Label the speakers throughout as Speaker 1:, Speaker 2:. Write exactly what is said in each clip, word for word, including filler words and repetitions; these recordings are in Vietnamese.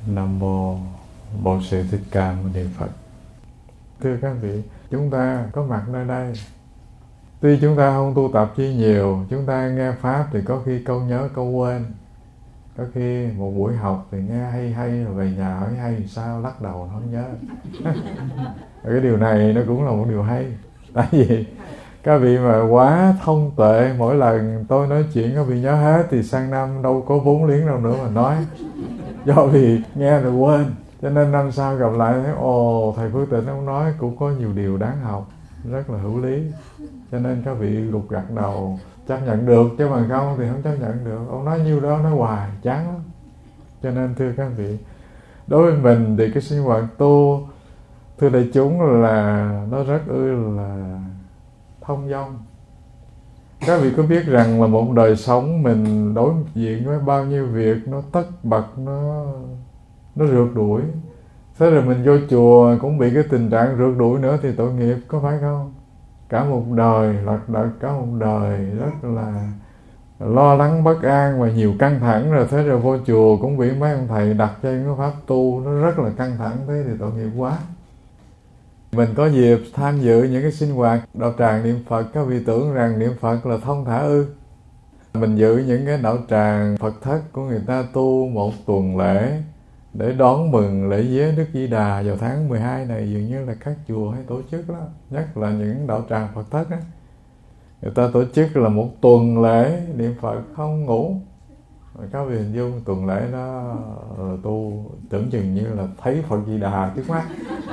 Speaker 1: Nam Mô Bổn Sư Thích Ca Mâu Ni Phật. Thưa các vị, chúng ta có mặt nơi đây, tuy chúng ta không tu tập chi nhiều, chúng ta nghe Pháp thì có khi câu nhớ câu quên, có khi một buổi học thì nghe hay hay rồi về nhà hỏi hay sao lắc đầu không nhớ. Cái điều này nó cũng là một điều hay, tại vì các vị mà quá thông tuệ, mỗi lần tôi nói chuyện các vị nhớ hết thì sang năm đâu có vốn liếng đâu nữa mà nói, do vì nghe rồi quên. Cho nên năm sau gặp lại thấy ồ, thầy Phước Tịnh ông nói cũng có nhiều điều đáng học, rất là hữu lý. Cho nên các vị gục gặt đầu chấp nhận được, chứ mà không thì không chấp nhận được. Ông nói nhiêu đó nói hoài chán lắm. Cho nên thưa các vị, đối với mình thì cái sinh hoạt tu, thưa đại chúng, là nó rất ư là thông dong. Các vị có biết rằng là một đời sống mình đối diện với bao nhiêu việc nó tất bật, nó nó rượt đuổi. Thế rồi mình vô chùa cũng bị cái tình trạng rượt đuổi nữa thì tội nghiệp, có phải không? Cả một đời lật đật, cả một đời rất là lo lắng bất an và nhiều căng thẳng, rồi thế rồi vô chùa cũng bị mấy ông thầy đặt cho cái pháp tu nó rất là căng thẳng, thế thì tội nghiệp quá. Mình có dịp tham dự những cái sinh hoạt đạo tràng niệm Phật, các vị tưởng rằng niệm Phật là thông thả ư? Mình dự những cái đạo tràng Phật thất của người ta tu một tuần lễ để đón mừng lễ vía Đức Di Đà vào tháng mười hai này, dường như là các chùa hay tổ chức đó, nhất là những đạo tràng Phật thất á, người ta tổ chức là một tuần lễ niệm Phật không ngủ. Các vị hình dung tuần lễ đó tu tưởng chừng như là thấy Phật Di Đà trước mắt,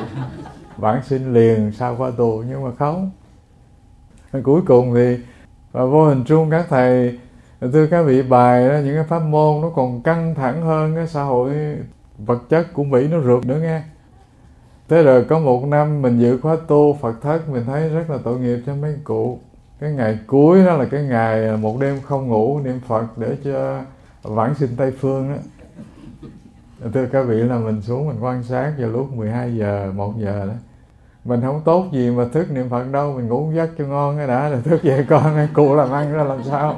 Speaker 1: vãng sinh liền sau qua tu, nhưng mà không. Cuối cùng thì và vô hình trung các thầy, thưa các vị, bài đó, những cái pháp môn nó còn căng thẳng hơn cái xã hội vật chất của Mỹ nó rượt nữa nghe. Thế rồi có một năm mình dự khóa tu Phật thất, mình thấy rất là tội nghiệp cho mấy cụ. Cái ngày cuối đó là cái ngày một đêm không ngủ niệm Phật để cho vãng sinh Tây Phương đó. Thưa các vị, là mình xuống mình quan sát vào lúc mười hai giờ, một giờ đó. Mình không tốt gì mà thức niệm Phật đâu, mình ngủ giấc cho ngon cái đã, rồi thức dậy con mấy cụ làm ăn ra làm sao.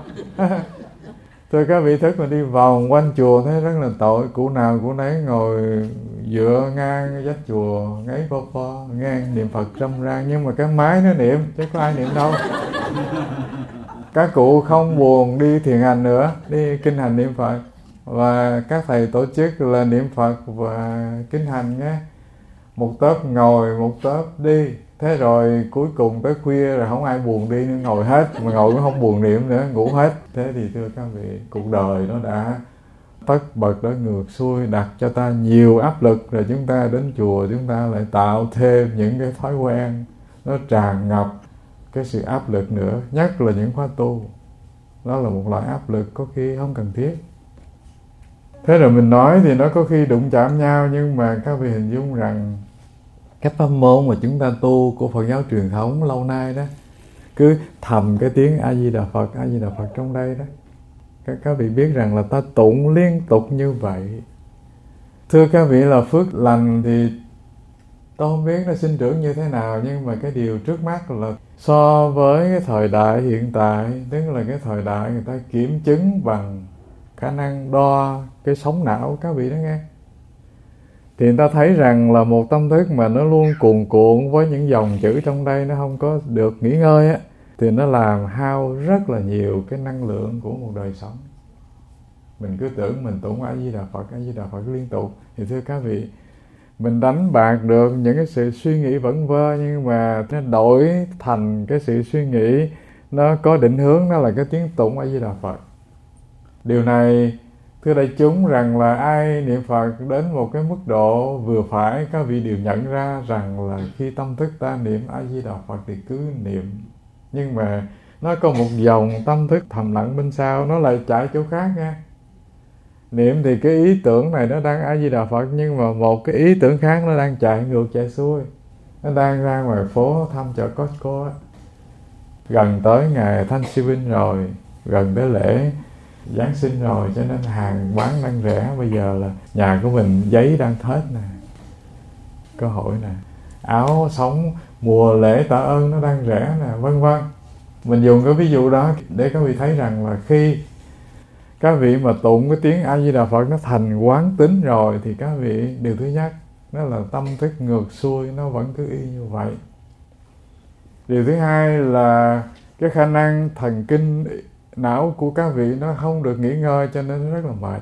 Speaker 1: Thưa các vị, thức mà đi vòng quanh chùa thấy rất là tội. Cụ nào cụ nấy ngồi dựa ngang vách chùa, ngáy pho pho, ngang niệm Phật râm ran, nhưng mà cái máy nó niệm, chứ có ai niệm đâu. Các cụ không buồn đi thiền hành nữa, đi kinh hành niệm Phật. Và các thầy tổ chức là niệm Phật và kinh hành nhé. Một tớp ngồi, một tớp đi. Thế rồi cuối cùng tới khuya rồi không ai buồn đi nữa, ngồi hết, mà ngồi cũng không buồn niệm nữa, ngủ hết. Thế thì thưa các vị, cuộc đời nó đã tất bật đã ngược xuôi, đặt cho ta nhiều áp lực, rồi chúng ta đến chùa chúng ta lại tạo thêm những cái thói quen nó tràn ngập cái sự áp lực nữa, nhất là những khóa tu. Đó là một loại áp lực có khi không cần thiết. Thế rồi mình nói thì nó có khi đụng chạm nhau, nhưng mà các vị hình dung rằng các pháp môn mà chúng ta tu của Phật giáo truyền thống lâu nay đó, cứ thầm cái tiếng A Di Đà Phật, A Di Đà Phật trong đây đó. Các, các vị biết rằng là ta tụng liên tục như vậy. Thưa các vị, là phước lành thì tôi không biết nó sinh trưởng như thế nào, nhưng mà cái điều trước mắt là so với cái thời đại hiện tại, tức là cái thời đại người ta kiểm chứng bằng khả năng đo cái sóng não, các vị đó nghe, thì người ta thấy rằng là một tâm thức mà nó luôn cuồn cuộn với những dòng chữ trong đây, nó không có được nghỉ ngơi á, thì nó làm hao rất là nhiều cái năng lượng của một đời sống. Mình cứ tưởng mình tụng A Di Đà Phật, A Di Đà Phật liên tục, thì thưa các vị, mình đánh bạc được những cái sự suy nghĩ vẩn vơ, nhưng mà nó đổi thành cái sự suy nghĩ nó có định hướng, đó là cái tiếng tụng A Di Đà Phật. Điều này thưa đại chúng, rằng là ai niệm Phật đến một cái mức độ vừa phải, các vị đều nhận ra rằng là khi tâm thức ta niệm A Di Đà Phật thì cứ niệm, nhưng mà nó có một dòng tâm thức thầm lặng bên sau, nó lại chạy chỗ khác nha. Niệm thì cái ý tưởng này nó đang A Di Đà Phật, nhưng mà một cái ý tưởng khác nó đang chạy ngược chạy xuôi, nó đang ra ngoài phố thăm chợ Costco. Gần tới ngày Thanksgiving rồi, gần tới lễ Giáng sinh rồi, cho nên hàng bán đang rẻ. Bây giờ là nhà của mình giấy đang hết nè, cơ hội nè, áo sống mùa lễ tạ ơn nó đang rẻ nè, vân vân. Mình dùng cái ví dụ đó để các vị thấy rằng là khi Các vị mà tụng cái tiếng A Di Đà Phật nó thành quán tính rồi thì các vị, điều thứ nhất đó là tâm thức ngược xuôi nó vẫn cứ y như vậy. Điều thứ hai là cái khả năng thần kinh não của các vị nó không được nghỉ ngơi, cho nên nó rất là mệt.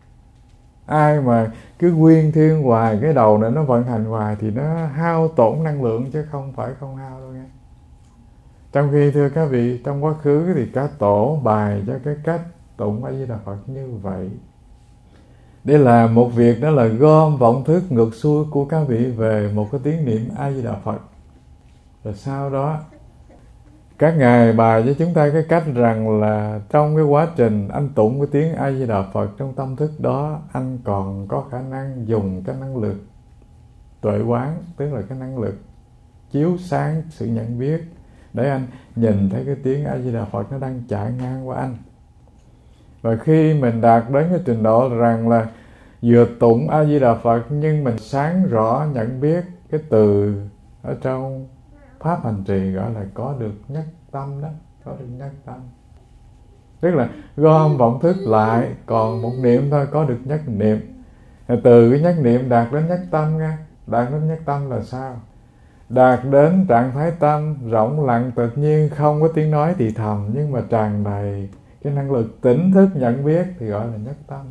Speaker 1: Ai mà cứ quyên thiên hoài, cái đầu này nó vận hành hoài thì nó hao tổn năng lượng chứ không phải không hao đâu nghe. Trong khi thưa các vị, trong quá khứ thì các tổ bài cho cái cách tụng A Di Đà Phật như vậy. Đây là một việc, đó là gom vọng thức ngược xuôi của các vị về một cái tiếng niệm A Di Đà Phật. Rồi sau đó các ngài bài cho chúng ta cái cách rằng là trong cái quá trình anh tụng cái tiếng A Di Đà Phật, trong tâm thức đó anh còn có khả năng dùng cái năng lực tuệ quán, tức là cái năng lực chiếu sáng sự nhận biết, để anh nhìn thấy cái tiếng A Di Đà Phật nó đang chạy ngang qua anh. Và khi mình đạt đến cái trình độ rằng là vừa tụng A Di Đà Phật nhưng mình sáng rõ nhận biết cái từ ở trong pháp hành trì, gọi là có được nhất tâm đó, có được nhất tâm. Tức là gom vọng thức lại, còn một niệm thôi, có được nhất niệm. Từ cái nhất niệm đạt đến nhất tâm nha. Đạt đến nhất tâm là sao? Đạt đến trạng thái tâm rộng lặng tự nhiên, không có tiếng nói thì thầm, nhưng mà tràn đầy cái năng lực tỉnh thức nhận biết thì gọi là nhất tâm.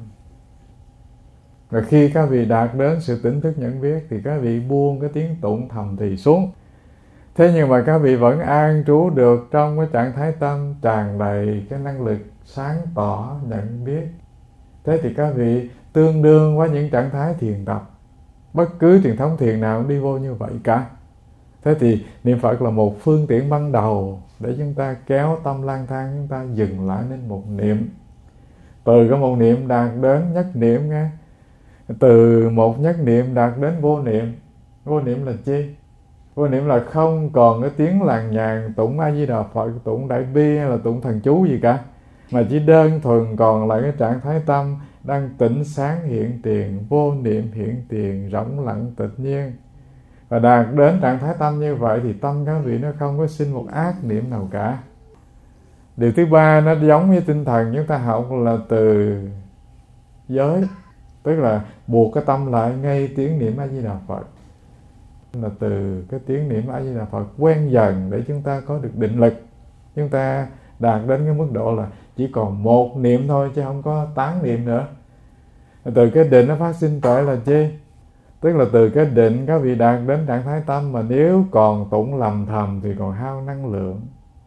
Speaker 1: Và khi các vị đạt đến sự tỉnh thức nhận biết thì các vị buông cái tiếng tụng thầm thì xuống. Thế nhưng mà các vị vẫn an trú được trong cái trạng thái tâm tràn đầy cái năng lực sáng tỏ nhận biết. Thế thì các vị tương đương với những trạng thái thiền tập. Bất cứ truyền thống thiền nào cũng đi vô như vậy cả. Thế thì niệm Phật là một phương tiện ban đầu để chúng ta kéo tâm lang thang, chúng ta dừng lại nên một niệm. Từ cái một niệm đạt đến nhất niệm nghe. Từ một nhất niệm đạt đến vô niệm. Vô niệm là chi? Vô niệm là không còn cái tiếng làng nhàng tụng A Di Đà Phật, tụng Đại Bi hay là tụng thần chú gì cả, mà chỉ đơn thuần còn lại cái trạng thái tâm đang tỉnh sáng hiện tiền, vô niệm hiện tiền, rỗng lặng tự nhiên. Và đạt đến trạng thái tâm như vậy thì tâm các vị nó không có sinh một ác niệm nào cả. Điều thứ ba, nó giống như tinh thần chúng ta học là từ giới, tức là buộc cái tâm lại ngay tiếng niệm A Di Đà Phật. Là từ cái tiếng niệm A Di Đà Phật quen dần để chúng ta có được định lực. Chúng ta đạt đến cái mức độ là chỉ còn một niệm thôi chứ không có tám niệm nữa. Từ cái định nó phát sinh tuệ là chi? Tức là từ cái định các vị đạt đến trạng thái tâm mà nếu còn tụng lầm thầm thì còn hao năng lượng.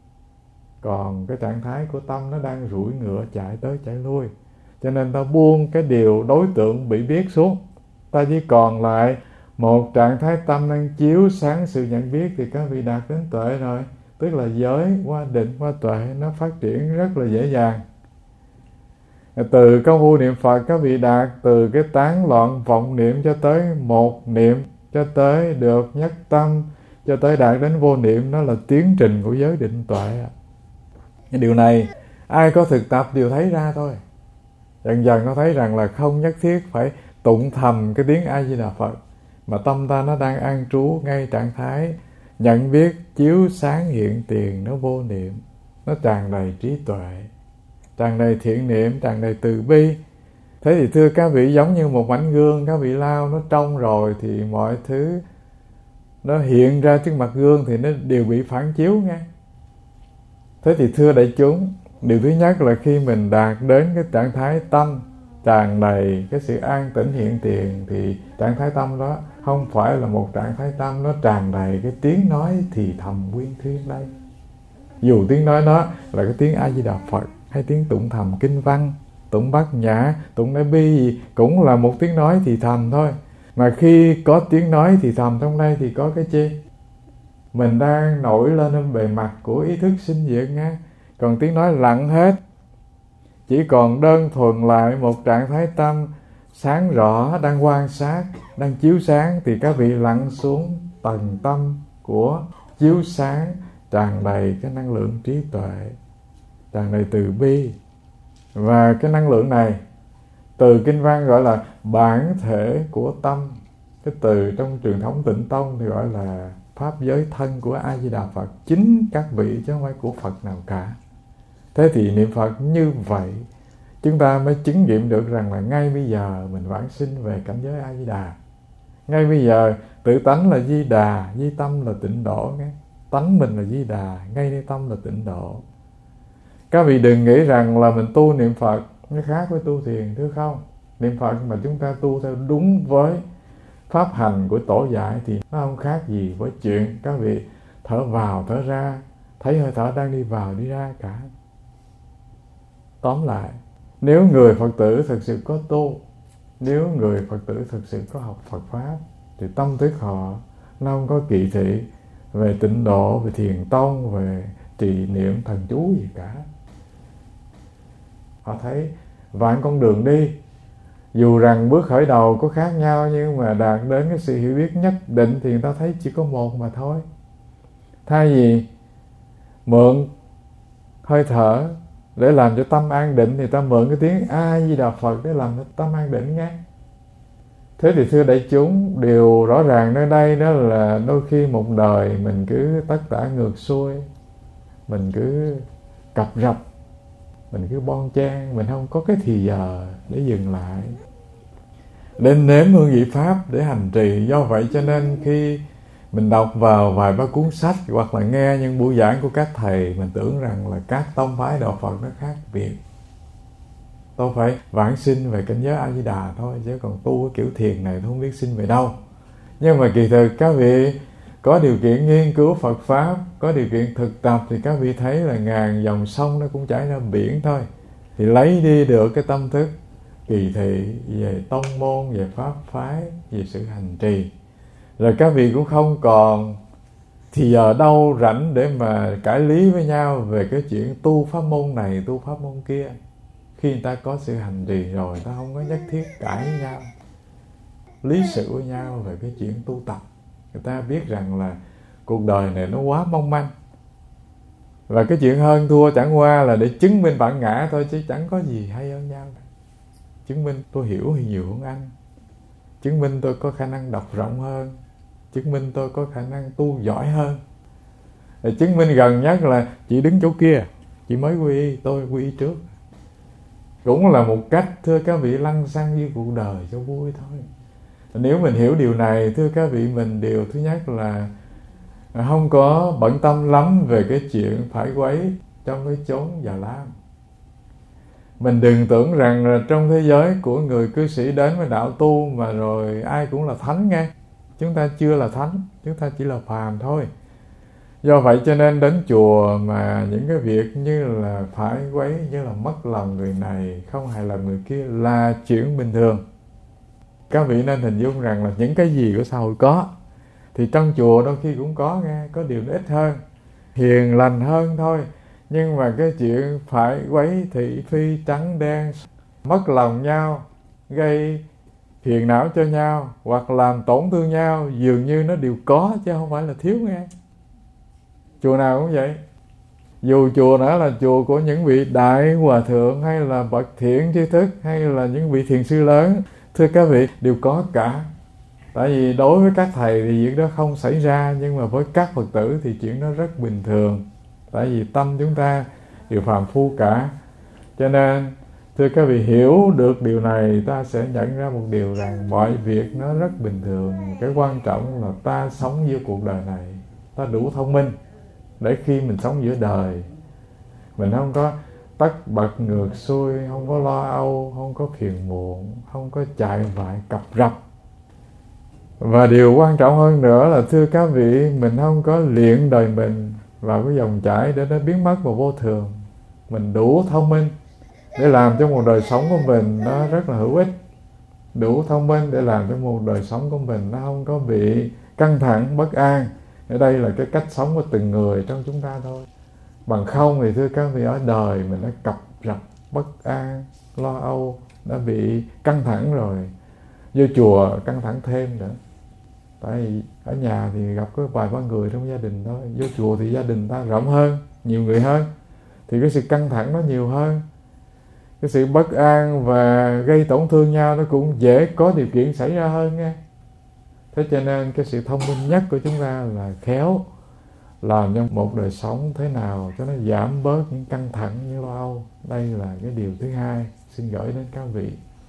Speaker 1: Còn cái trạng thái của tâm nó đang rủi ngựa chạy tới chạy lui. Cho nên ta buông cái điều đối tượng bị biết xuống. Ta chỉ còn lại một trạng thái tâm đang chiếu sáng sự nhận biết thì các vị đạt đến tuệ rồi. Tức là giới qua định qua tuệ nó phát triển rất là dễ dàng. Từ công phu niệm Phật các vị đạt từ cái tán loạn vọng niệm cho tới một niệm, cho tới được nhất tâm, cho tới đạt đến vô niệm, nó là tiến trình của giới định tuệ. Cái điều này ai có thực tập đều thấy ra thôi. Dần dần nó thấy rằng là không nhất thiết phải tụng thầm cái tiếng A Di Đà Phật, mà tâm ta nó đang an trú ngay trạng thái nhận biết chiếu sáng hiện tiền, nó vô niệm, nó tràn đầy trí tuệ, tràn đầy thiện niệm, tràn đầy từ bi. Thế thì thưa các vị, giống như một mảnh gương, các vị lau nó trong rồi thì mọi thứ nó hiện ra trước mặt gương thì nó đều bị phản chiếu nha. Thế thì thưa đại chúng, điều thứ nhất là khi mình đạt đến cái trạng thái tâm tràn đầy cái sự an tĩnh hiện tiền thì trạng thái tâm đó không phải là một trạng thái tâm nó tràn đầy cái tiếng nói thì thầm quyên thuyên đây. Dù tiếng nói đó là cái tiếng A Di Đà Phật hay tiếng tụng thầm kinh văn, tụng bát nhã, tụng đại bi gì cũng là một tiếng nói thì thầm thôi. Mà khi có tiếng nói thì thầm trong đây thì có cái chi? Mình đang nổi lên trên bề mặt của ý thức sinh diệt nha. Còn tiếng nói lặng hết, chỉ còn đơn thuần lại một trạng thái tâm sáng rõ, đang quan sát, đang chiếu sáng thì các vị lặn xuống tầng tâm của chiếu sáng, tràn đầy cái năng lượng trí tuệ, tràn đầy từ bi. Và cái năng lượng này từ kinh văn gọi là bản thể của tâm. Cái từ trong truyền thống Tịnh Tông thì gọi là pháp giới thân của A Di Đà Phật, chính các vị chứ không phải của Phật nào cả. Thế thì niệm Phật như vậy chúng ta mới chứng nghiệm được rằng là ngay bây giờ mình vãng sinh về cảnh giới A Di Đà. Ngay bây giờ tự tánh là Di Đà, di tâm là tịnh độ nghe. Tánh mình là Di Đà, ngay nơi tâm là tịnh độ. Các vị đừng nghĩ rằng là mình tu niệm Phật nó khác với tu thiền, thưa không. Niệm Phật mà chúng ta tu theo đúng với pháp hành của tổ dạy thì nó không khác gì với chuyện các vị thở vào thở ra, thấy hơi thở đang đi vào đi ra cả. Tóm lại, nếu người Phật tử thực sự có tu, nếu người Phật tử thực sự có học Phật Pháp, thì tâm thức họ nó không có kỳ thị về tịnh độ, về thiền tông, về trì niệm thần chú gì cả. Họ thấy vạn con đường đi, dù rằng bước khởi đầu có khác nhau, nhưng mà đạt đến cái sự hiểu biết nhất định thì người ta thấy chỉ có một mà thôi. Thay vì mượn hơi thở để làm cho tâm an định thì ta mượn cái tiếng A Di Đà Phật để làm cho tâm an định nghe. Thế thì thưa đại chúng, điều rõ ràng nơi đây đó là đôi khi một đời mình cứ tất tả ngược xuôi, mình cứ cập rập, mình cứ bon chen, mình không có cái thì giờ để dừng lại, nên nếm hương vị Pháp để hành trì. Do vậy cho nên khi mình đọc vào vài ba cuốn sách hoặc là nghe những buổi giảng của các thầy, mình tưởng rằng là các tông phái đạo Phật nó khác biệt. Tôi phải vãng sinh về cảnh giới A Di Đà thôi, chứ còn tu cái kiểu thiền này tôi không biết sinh về đâu. Nhưng mà kỳ thực các vị có điều kiện nghiên cứu Phật Pháp, có điều kiện thực tập thì các vị thấy là ngàn dòng sông nó cũng chảy ra biển thôi. Thì lấy đi được cái tâm thức kỳ thị về tông môn, về pháp phái, về sự hành trì. Rồi các vị cũng không còn thì giờ đâu rảnh để mà cãi lý với nhau về cái chuyện tu pháp môn này, tu pháp môn kia. Khi người ta có sự hành trì rồi, người ta không có nhất thiết cãi với nhau, lý sự với nhau về cái chuyện tu tập. Người ta biết rằng là cuộc đời này nó quá mong manh, và cái chuyện hơn thua chẳng qua là để chứng minh bản ngã thôi, chứ chẳng có gì hay hơn nhau. Chứng minh tôi hiểu thì nhiều hơn anh, chứng minh tôi có khả năng đọc rộng hơn, chứng minh tôi có khả năng tu giỏi hơn. Để chứng minh gần nhất là chị đứng chỗ kia, chị mới quy y, tôi quy y trước. Cũng là một cách, thưa các vị, lăn xăng với cuộc đời cho vui thôi. Nếu mình hiểu điều này, thưa các vị, mình điều thứ nhất là không có bận tâm lắm về cái chuyện phải quấy trong cái chốn Già Lam. Mình đừng tưởng rằng là trong thế giới của người cư sĩ đến với đạo tu mà rồi ai cũng là thánh nghe. Chúng ta chưa là thánh, chúng ta chỉ là phàm thôi. Do vậy cho nên đến chùa mà những cái việc như là phải quấy, như là mất lòng người này, không hài lòng người kia là chuyện bình thường. Các vị nên hình dung rằng là những cái gì của xã hội có thì trong chùa đôi khi cũng có nghe, có điều nó ít hơn, hiền lành hơn thôi. Nhưng mà cái chuyện phải quấy thị phi trắng đen, mất lòng nhau, gây phiền não cho nhau hoặc làm tổn thương nhau dường như nó đều có chứ không phải là thiếu nghe. Chùa nào cũng vậy. Dù chùa đó là chùa của những vị đại hòa thượng hay là bậc thiện tri thức hay là những vị thiền sư lớn, thưa các vị, đều có cả. Tại vì đối với các thầy thì việc đó không xảy ra, nhưng mà với các Phật tử thì chuyện đó rất bình thường. Tại vì tâm chúng ta đều phàm phu cả. Cho nên, thưa các vị, hiểu được điều này, ta sẽ nhận ra một điều rằng mọi việc nó rất bình thường. Cái quan trọng là ta sống giữa cuộc đời này, ta đủ thông minh để khi mình sống giữa đời, mình không có tất bật ngược xuôi, không có lo âu, không có phiền muộn, không có chạy vại cập rập. Và điều quan trọng hơn nữa là, thưa các vị, mình không có luyện đời mình vào cái dòng chảy để nó biến mất vào vô thường. Mình đủ thông minh để làm cho một đời sống của mình nó rất là hữu ích, đủ thông minh để làm cho một đời sống của mình nó không có bị căng thẳng, bất an. Ở đây là cái cách sống của từng người trong chúng ta thôi. Bằng không thì thưa các vị, ở đời mình đã cập rập, bất an, lo âu, đã bị căng thẳng rồi. Vô chùa căng thẳng thêm nữa. Tại vì ở nhà thì gặp có vài ba người trong gia đình thôi. Vô chùa thì gia đình ta rộng hơn, nhiều người hơn, thì cái sự căng thẳng nó nhiều hơn. Cái sự bất an và gây tổn thương nhau nó cũng dễ có điều kiện xảy ra hơn nghe. Thế cho nên cái sự thông minh nhất của chúng ta là khéo làm cho một đời sống thế nào cho nó giảm bớt những căng thẳng như lo âu. Đây là cái điều thứ hai. xin gửi đến các vị.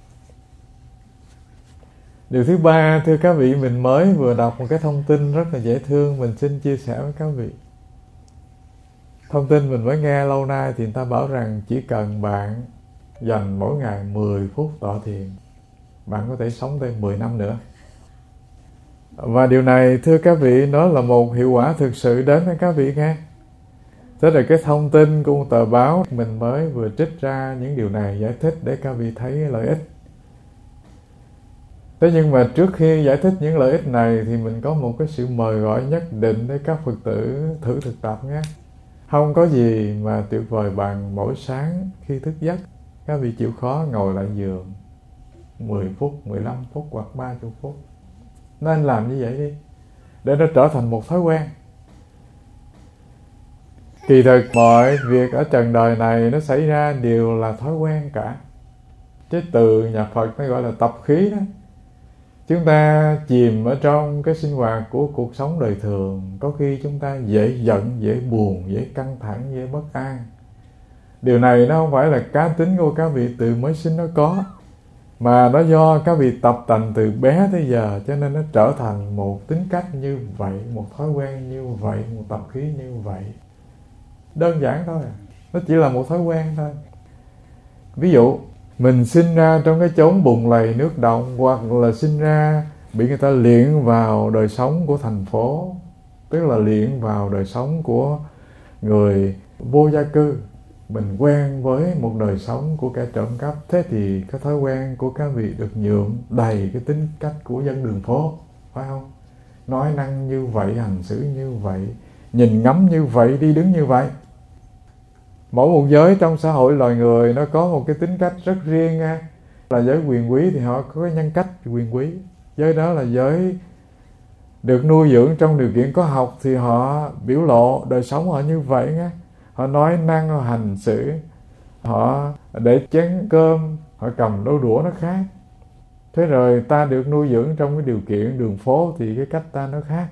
Speaker 1: Điều thứ ba, thưa các vị, mình mới vừa đọc một cái thông tin rất là dễ thương, mình xin chia sẻ với các vị. Thông tin mình mới nghe lâu nay thì người ta bảo rằng chỉ cần bạn dành mỗi ngày mười phút tọa thiền, bạn có thể sống thêm mười năm nữa. Và điều này, thưa các vị, nó là một hiệu quả thực sự đến với các vị nghe. Thế là cái thông tin của một tờ báo mình mới vừa trích ra những điều này giải thích để các vị thấy lợi ích. Thế nhưng mà trước khi giải thích những lợi ích này thì mình có một cái sự mời gọi nhất định để các Phật tử thử thực tập nhé. Không có gì mà tuyệt vời bằng mỗi sáng khi thức giấc, các vị chịu khó ngồi lại giường mười phút, mười lăm phút hoặc ba mươi phút. Nên làm như vậy đi, để nó trở thành một thói quen. Kỳ thực mọi việc ở trần đời này nó xảy ra đều là thói quen cả. Chứ từ nhà Phật nó gọi là tập khí đó. Chúng ta chìm ở trong cái sinh hoạt của cuộc sống đời thường, có khi chúng ta dễ giận, dễ buồn, dễ căng thẳng, dễ bất an. Điều này nó không phải là cá tính của các vị từ mới sinh nó có, mà nó do các vị tập tành từ bé tới giờ, cho nên nó trở thành một tính cách như vậy, một thói quen như vậy, một tập khí như vậy. Đơn giản thôi, nó chỉ là một thói quen thôi. Ví dụ, mình sinh ra trong cái chốn bùn lầy nước động, hoặc là sinh ra bị người ta liệng vào đời sống của thành phố, tức là liệng vào đời sống của người vô gia cư. Mình quen với một đời sống của kẻ trộm cắp, thế thì cái thói quen của các vị được nhuộm đầy cái tính cách của dân đường phố, phải không? Nói năng như vậy, hành xử như vậy, nhìn ngắm như vậy, đi đứng như vậy. Mỗi một giới trong xã hội loài người nó có một cái tính cách rất riêng nha. Là giới quyền quý thì họ có cái nhân cách quyền quý. Giới đó là giới được nuôi dưỡng trong điều kiện có học thì họ biểu lộ đời sống họ như vậy nha. Họ nói năng, họ hành xử, họ để chén cơm, họ cầm đôi đũa nó khác. Thế rồi ta được nuôi dưỡng trong cái điều kiện đường phố thì cái cách ta nó khác.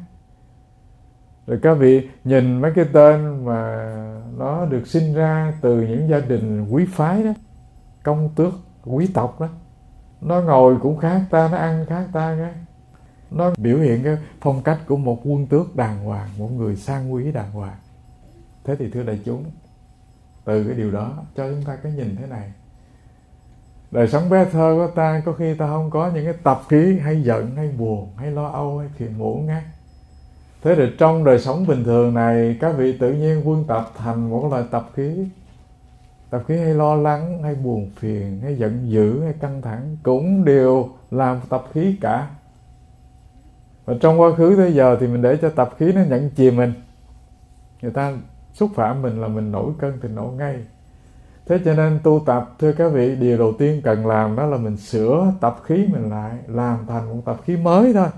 Speaker 1: Rồi các vị nhìn mấy cái tên mà nó được sinh ra từ những gia đình quý phái đó, công tước, quý tộc đó, nó ngồi cũng khác ta, nó ăn khác ta nghe. Nó biểu hiện cái phong cách của một quân tước đàng hoàng, một người sang quý đàng hoàng. Thế thì thưa đại chúng, từ cái điều đó cho chúng ta cái nhìn thế này. Đời sống bé thơ của ta có khi ta không có những cái tập khí hay giận, hay buồn, hay lo âu, hay phiền muộn nghe. Thế thì trong đời sống bình thường này, các vị tự nhiên quân tập thành một loại tập khí. Tập khí hay lo lắng, hay buồn phiền, hay giận dữ, hay căng thẳng cũng đều làm tập khí cả. Và trong quá khứ tới giờ thì mình để cho tập khí nó nhận chìm mình. Người ta xúc phạm mình là mình nổi cơn thì nổi ngay. Thế cho nên tu tập, thưa các vị, điều đầu tiên cần làm đó là mình sửa tập khí mình lại, làm thành một tập khí mới thôi.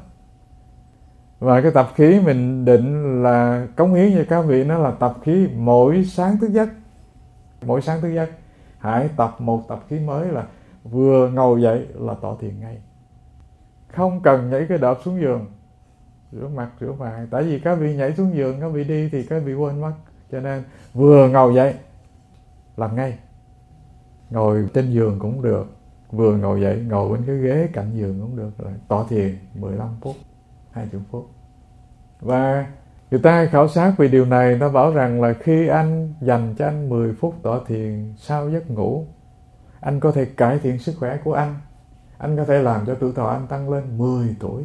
Speaker 1: Và cái tập khí mình định là cống hiến cho các vị, nó là tập khí mỗi sáng thức giấc. Mỗi sáng thức giấc hãy tập một tập khí mới là vừa ngồi dậy là tọa thiền ngay. Không cần nhảy cái đợp xuống giường, rửa mặt rửa mặt. Tại vì các vị nhảy xuống giường, các vị đi thì các vị quên mất. Cho nên vừa ngồi dậy làm ngay. Ngồi trên giường cũng được, vừa ngồi dậy ngồi bên cái ghế cạnh giường cũng được. Rồi tọa thiền mười lăm phút, hai mươi phút. Và người ta khảo sát về điều này, nó bảo rằng là khi anh dành cho anh mười phút tọa thiền sau giấc ngủ, anh có thể cải thiện sức khỏe của anh. Anh có thể làm cho tuổi thọ anh tăng lên mười tuổi.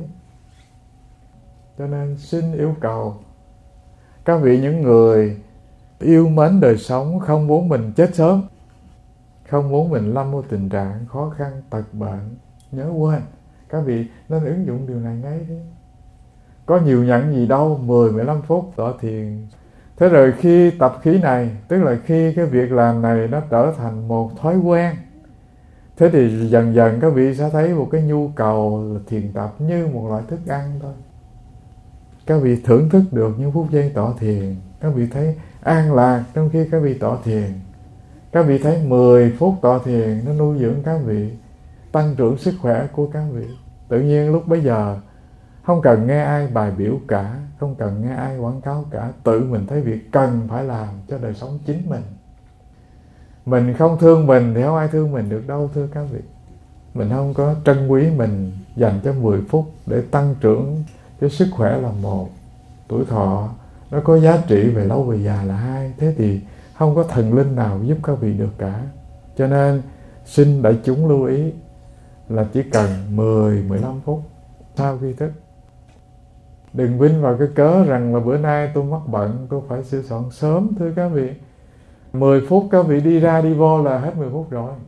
Speaker 1: Cho nên xin yêu cầu các vị, những người yêu mến đời sống, không muốn mình chết sớm, không muốn mình lâm vào tình trạng khó khăn, tật bệnh, nhớ quên, các vị nên ứng dụng điều này ngay đi. Có nhiều nhận gì đâu, mười mười lăm phút tọa thiền. Thế rồi khi tập khí này, tức là khi cái việc làm này nó trở thành một thói quen, thế thì dần dần các vị sẽ thấy một cái nhu cầu là thiền tập như một loại thức ăn thôi. Các vị thưởng thức được những phút giây tọa thiền, các vị thấy an lạc trong khi các vị tọa thiền. Các vị thấy mười phút tọa thiền nó nuôi dưỡng các vị, tăng trưởng sức khỏe của các vị. Tự nhiên lúc bấy giờ không cần nghe ai bài biểu cả, không cần nghe ai quảng cáo cả, tự mình thấy việc cần phải làm cho đời sống chính mình. Mình không thương mình thì không ai thương mình được đâu thưa các vị. Mình không có trân quý mình dành cho mười phút để tăng trưởng cái sức khỏe là một, tuổi thọ nó có giá trị về lâu về dài là hai. Thế thì không có thần linh nào giúp các vị được cả. Cho nên xin đại chúng lưu ý là chỉ cần mười đến mười lăm phút sau khi thức. Đừng vin vào cái cớ rằng là bữa nay tôi mắc bận, tôi phải sửa soạn sớm thưa các vị. mười phút các vị đi ra đi vô là hết mười phút rồi.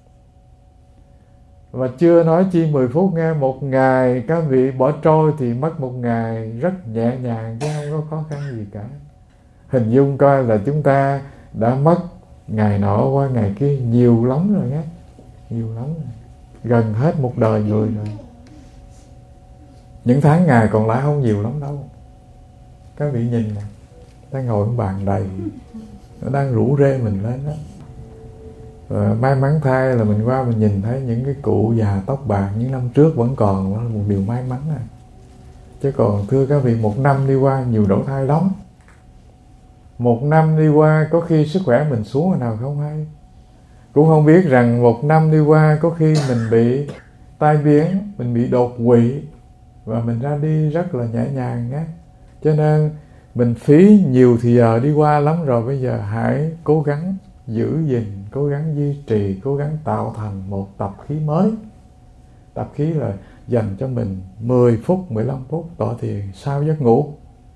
Speaker 1: Và chưa nói chi mười phút nghe, một ngày các vị bỏ trôi thì mất một ngày rất nhẹ nhàng chứ không có khó khăn gì cả. Hình dung coi là chúng ta đã mất ngày nọ qua ngày kia nhiều lắm rồi nhé, nhiều lắm rồi. Gần hết một đời người rồi. Những tháng ngày còn lại không nhiều lắm đâu. Các vị nhìn nè, ta ngồi bàn đầy, nó đang rủ rê mình lên đó. Và may mắn thay là mình qua mình nhìn thấy những cái cụ già tóc bạc những năm trước vẫn còn, đó là một điều may mắn à. Chứ còn thưa các vị, một năm đi qua nhiều đổi thay lắm. Một năm đi qua có khi sức khỏe mình xuống hồi nào không hay. Cũng không biết rằng một năm đi qua có khi mình bị tai biến, mình bị đột quỵ và mình ra đi rất là nhẹ nhàng nhé. Cho nên mình phí nhiều thì giờ đi qua lắm rồi. Bây giờ hãy cố gắng giữ gìn, cố gắng duy trì, cố gắng tạo thành một tập khí mới. Tập khí là dành cho mình mười phút, mười lăm phút tọa thiền sau giấc ngủ.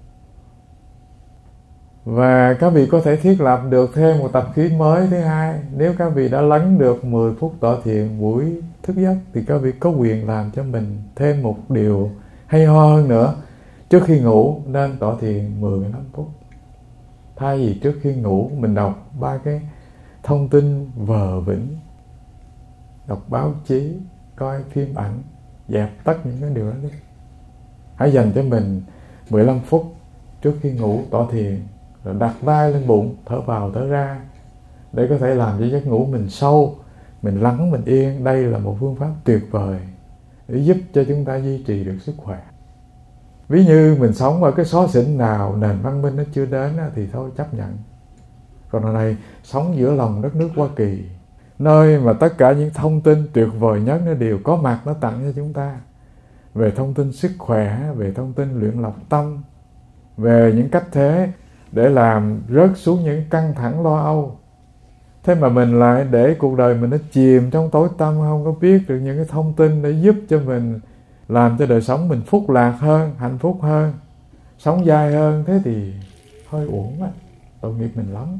Speaker 1: Và các vị có thể thiết lập được thêm một tập khí mới thứ hai. Nếu các vị đã lắng được mười phút tọa thiền buổi thức giấc thì các vị có quyền làm cho mình thêm một điều hay ho hơn nữa. Trước khi ngủ nên tọa thiền mười đến năm phút. Thay vì trước khi ngủ mình đọc ba cái thông tin vờ vĩnh, đọc báo chí, coi phim ảnh, dẹp tất những cái điều đó đi. Hãy dành cho mình mười lăm phút trước khi ngủ tọa thiền, rồi đặt tay lên bụng, thở vào thở ra để có thể làm cho giấc ngủ mình sâu, mình lắng, mình yên. Đây là một phương pháp tuyệt vời để giúp cho chúng ta duy trì được sức khỏe. Ví như mình sống ở cái xó xỉnh nào nền văn minh nó chưa đến thì thôi chấp nhận. Còn lần này sống giữa lòng đất nước Hoa Kỳ, nơi mà tất cả những thông tin tuyệt vời nhất nó đều có mặt, nó tặng cho chúng ta. Về thông tin sức khỏe, về thông tin luyện lọc tâm, về những cách thế để làm rớt xuống những căng thẳng lo âu. Thế mà mình lại để cuộc đời mình nó chìm trong tối tăm, không có biết được những cái thông tin để giúp cho mình làm cho đời sống mình phúc lạc hơn, hạnh phúc hơn, sống dài hơn. Thế thì hơi uổng á, tội nghiệp mình lắm.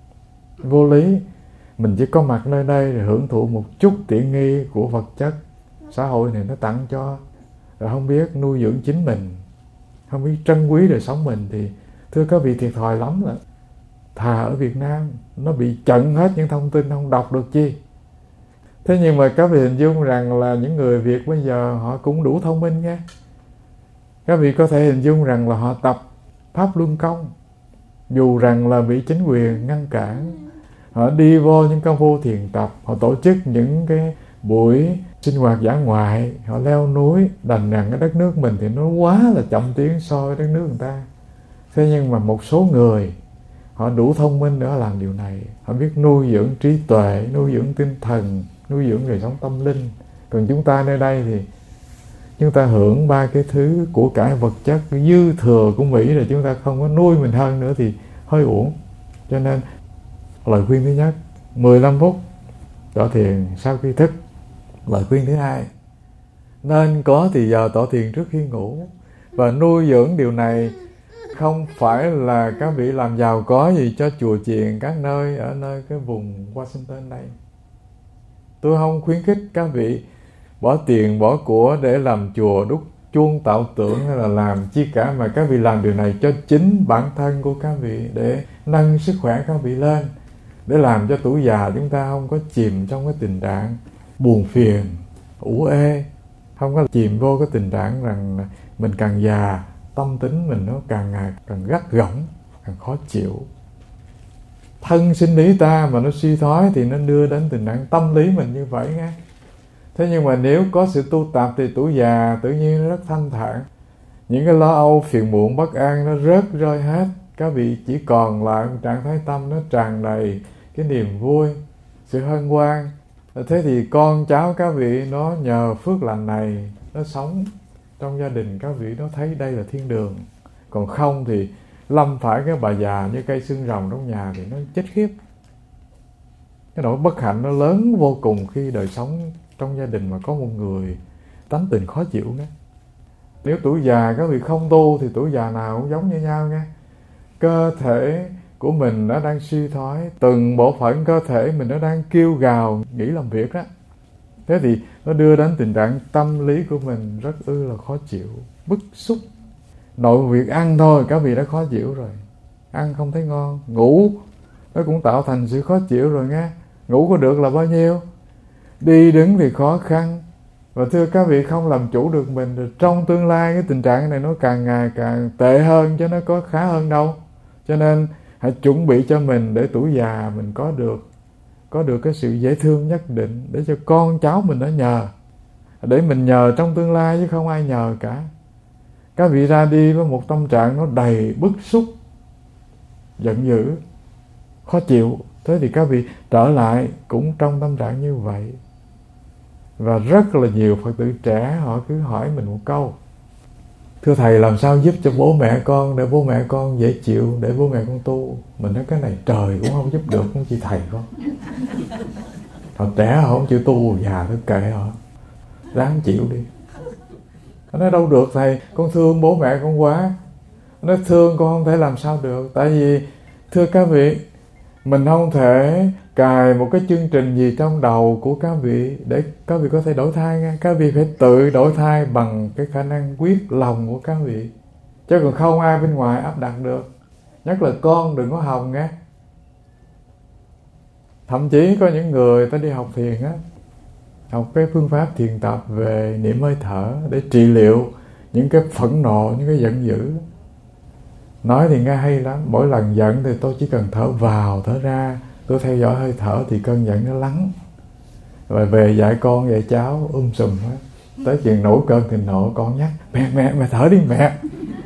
Speaker 1: Vô lý, mình chỉ có mặt nơi đây để hưởng thụ một chút tiện nghi của vật chất xã hội này nó tặng cho, rồi không biết nuôi dưỡng chính mình, không biết trân quý đời sống mình thì thưa các vị thiệt thòi lắm. Là thà ở Việt Nam nó bị chặn hết những thông tin, không đọc được chi. Thế nhưng mà các vị hình dung rằng là những người Việt bây giờ họ cũng đủ thông minh nha. Các vị có thể hình dung rằng là họ tập Pháp Luân Công, dù rằng là bị chính quyền ngăn cản. Họ đi vô những công phu thiền tập, họ tổ chức những cái buổi sinh hoạt dã ngoại, họ leo núi. Đành rằng cái đất nước mình thì nó quá là chậm tiến so với đất nước người ta. Thế nhưng mà một số người họ đủ thông minh để làm điều này. Họ biết nuôi dưỡng trí tuệ, nuôi dưỡng tinh thần, nuôi dưỡng đời sống tâm linh. Còn chúng ta nơi đây thì chúng ta hưởng ba cái thứ của cải vật chất dư thừa của Mỹ, rồi chúng ta không có nuôi mình hơn nữa thì hơi uổng. Cho nên lời khuyên thứ nhất, mười lăm phút tọa thiền sau khi thức. Lời khuyên thứ hai, nên có thì giờ tọa thiền trước khi ngủ. Và nuôi dưỡng điều này không phải là các vị làm giàu có gì cho chùa chiền các nơi ở nơi cái vùng Washington đây. Tôi không khuyến khích các vị bỏ tiền bỏ của để làm chùa, đúc chuông tạo tượng hay là làm chi cả, mà các vị làm điều này cho chính bản thân của các vị, để nâng sức khỏe các vị lên, để làm cho tuổi già chúng ta không có chìm trong cái tình trạng buồn phiền, ủ ê, không có chìm vô cái tình trạng rằng mình càng già tâm tính mình nó càng ngày càng gắt gỏng, càng khó chịu. Thân sinh lý ta mà nó suy thoái thì nó đưa đến tình trạng tâm lý mình như vậy nghe. Thế nhưng mà nếu có sự tu tập thì tuổi già tự nhiên nó rất thanh thản. Những cái lo âu, phiền muộn, bất an nó rớt rơi hết. Các vị chỉ còn lại một trạng thái tâm nó tràn đầy cái niềm vui, sự hân hoan. Thế thì con cháu các vị nó nhờ phước lành này, nó sống trong gia đình các vị, nó thấy đây là thiên đường. Còn không thì lâm phải cái bà già như cây xương rồng trong nhà thì nó chết khiếp. Cái nỗi bất hạnh nó lớn vô cùng khi đời sống trong gia đình mà có một người tánh tình khó chịu nữa. Nếu tuổi già các vị không tu thì tuổi già nào cũng giống như nhau nha. Cơ thể của mình nó đang suy thoái, từng bộ phận cơ thể mình nó đang kêu gào nghỉ làm việc đó. Thế thì nó đưa đến tình trạng tâm lý của mình rất ư là khó chịu, bức xúc. Nội việc ăn thôi các vị đã khó chịu rồi. Ăn không thấy ngon, ngủ nó cũng tạo thành sự khó chịu rồi nghe. Ngủ có được là bao nhiêu? Đi đứng thì khó khăn. Và thưa các vị, không làm chủ được mình rồi trong tương lai cái tình trạng này nó càng ngày càng tệ hơn chứ nó có khá hơn đâu. Cho nên hãy chuẩn bị cho mình để tuổi già mình có được có được cái sự dễ thương nhất định để cho con cháu mình nó nhờ, để mình nhờ trong tương lai chứ không ai nhờ cả. Các vị ra đi với một tâm trạng nó đầy bức xúc, giận dữ, khó chịu. Thế thì các vị trở lại cũng trong tâm trạng như vậy. Và rất là nhiều Phật tử trẻ họ cứ hỏi mình một câu: thưa thầy, làm sao giúp cho bố mẹ con để bố mẹ con dễ chịu, để bố mẹ con tu? Mình nói cái này trời cũng không giúp được, không chỉ thầy con. Họ trẻ họ không chịu tu, già cứ kệ họ, ráng chịu đi. Nó nói đâu được thầy, con thương bố mẹ con quá. Nó nói thương con không thể làm sao được. Tại vì thưa các vị, mình không thể cài một cái chương trình gì trong đầu của các vị để các vị có thể đổi thai nha. Các vị phải tự đổi thai bằng cái khả năng quyết lòng của các vị, chứ còn không ai bên ngoài áp đặt được. Nhất là con đừng có hòng nghe. Thậm chí có những người ta đi học thiền á, học cái phương pháp thiền tập về niệm hơi thở để trị liệu những cái phẫn nộ, những cái giận dữ. Nói thì nghe hay lắm, mỗi lần giận thì tôi chỉ cần thở vào thở ra, tôi theo dõi hơi thở thì cơn giận nó lắng. Rồi về dạy con dạy cháu um sùm hết. Tới chuyện nổi cơn thì nộ, con nhắc mẹ mẹ mẹ thở đi mẹ,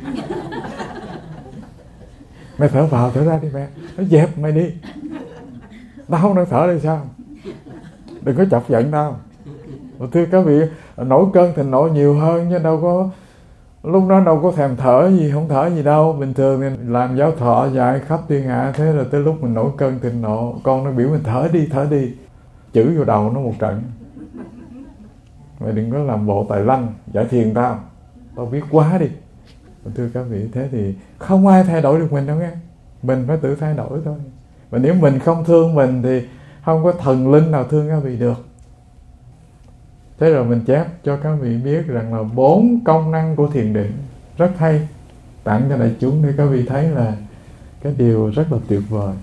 Speaker 1: mẹ thở vào thở ra đi mẹ. Nó dẹp mày đi, tao không đang thở đây sao, đừng có chọc giận tao. Và thưa các vị, nổi cơn thì nộ nhiều hơn chứ đâu có, lúc đó đâu có thèm thở gì, không thở gì đâu. Bình thường thì làm giáo thọ dạy khắp thiên hạ, thế rồi tới lúc mình nổi cơn thịnh nộ, con nó biểu mình thở đi thở đi, chửi vô đầu nó một trận. Mày đừng có làm bộ tài lanh giải thiền tao, tao biết quá đi. Thưa các vị, thế thì không ai thay đổi được mình đâu nghe. Mình phải tự thay đổi thôi. Và nếu mình không thương mình thì không có thần linh nào thương các vị được. Thế rồi mình chép cho các vị biết rằng là bốn công năng của thiền định rất hay, tặng cho đại chúng để các vị thấy là cái điều rất là tuyệt vời.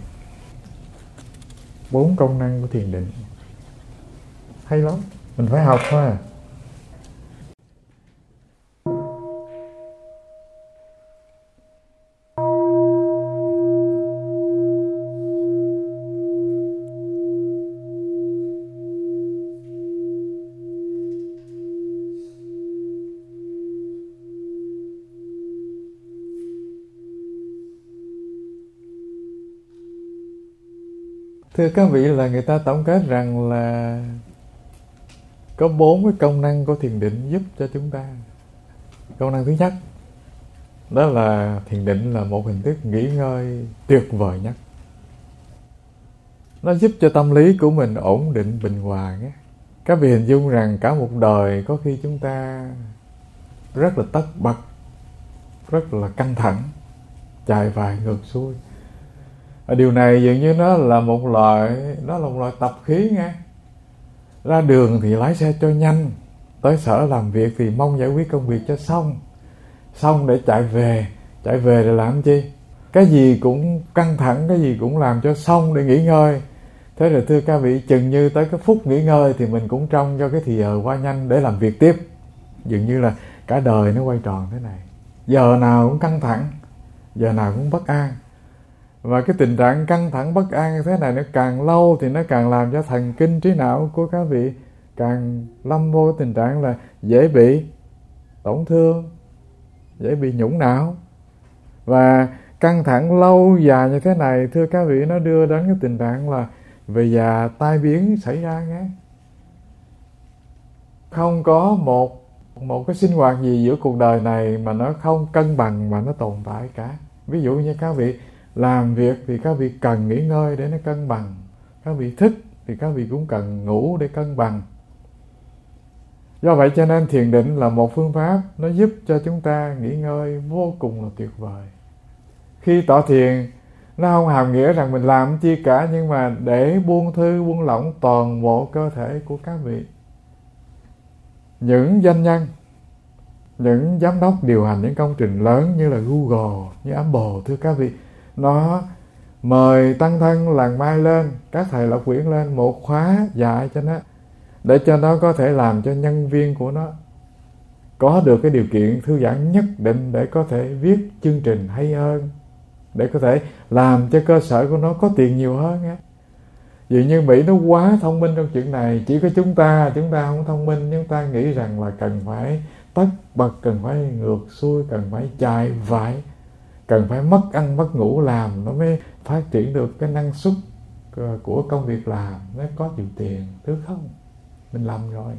Speaker 1: Bốn công năng của thiền định hay lắm, mình phải học thôi à. Thưa các vị, là người ta tổng kết rằng là có bốn cái công năng của thiền định giúp cho chúng ta. Công năng thứ nhất, đó là thiền định là một hình thức nghỉ ngơi tuyệt vời nhất. Nó giúp cho tâm lý của mình ổn định bình hòa nhé. Các vị hình dung rằng cả một đời có khi chúng ta rất là tất bật, rất là căng thẳng, chạy vài ngược xuôi. Điều này dường như nó là một loại nó là một loại tập khí nghe. Ra đường thì lái xe cho nhanh, tới sở làm việc thì mong giải quyết công việc cho xong, xong để chạy về. Chạy về để làm chi? Cái gì cũng căng thẳng, cái gì cũng làm cho xong để nghỉ ngơi. Thế rồi thưa các vị, chừng như tới cái phút nghỉ ngơi thì mình cũng trông cho cái thì giờ qua nhanh để làm việc tiếp. Dường như là cả đời nó quay tròn thế này, giờ nào cũng căng thẳng, giờ nào cũng bất an. Và cái tình trạng căng thẳng bất an như thế này nó càng lâu thì nó càng làm cho thần kinh trí não của các vị càng lâm vô tình trạng là dễ bị tổn thương, dễ bị nhũng não. Và căng thẳng lâu dài như thế này, thưa các vị, nó đưa đến cái tình trạng là về già tai biến xảy ra nghe. Không có một một cái sinh hoạt gì giữa cuộc đời này mà nó không cân bằng, mà nó tồn tại cả. Ví dụ như các vị làm việc thì các vị cần nghỉ ngơi để nó cân bằng. Các vị thức thì các vị cũng cần ngủ để cân bằng. Do vậy cho nên thiền định là một phương pháp nó giúp cho chúng ta nghỉ ngơi vô cùng là tuyệt vời. Khi tọa thiền, nó không hàm nghĩa rằng mình làm chi cả, nhưng mà để buông thư, buông lỏng toàn bộ cơ thể của các vị. Những doanh nhân, những giám đốc điều hành những công trình lớn như là Google, như Apple, thưa các vị, nó mời tăng thân làng mai lên, các thầy Lộc Quyển lên một khóa dạy cho nó, để cho nó có thể làm cho nhân viên của nó có được cái điều kiện thư giãn nhất định để có thể viết chương trình hay hơn, để có thể làm cho cơ sở của nó có tiền nhiều hơn á. Vì như Mỹ nó quá thông minh trong chuyện này, chỉ có chúng ta, chúng ta không thông minh, chúng ta nghĩ rằng là cần phải tất bật, cần phải ngược xuôi, cần phải chạy vải, cần phải mất ăn mất ngủ làm nó mới phát triển được cái năng suất của công việc làm, nó có nhiều tiền. Thứ không, mình lầm rồi.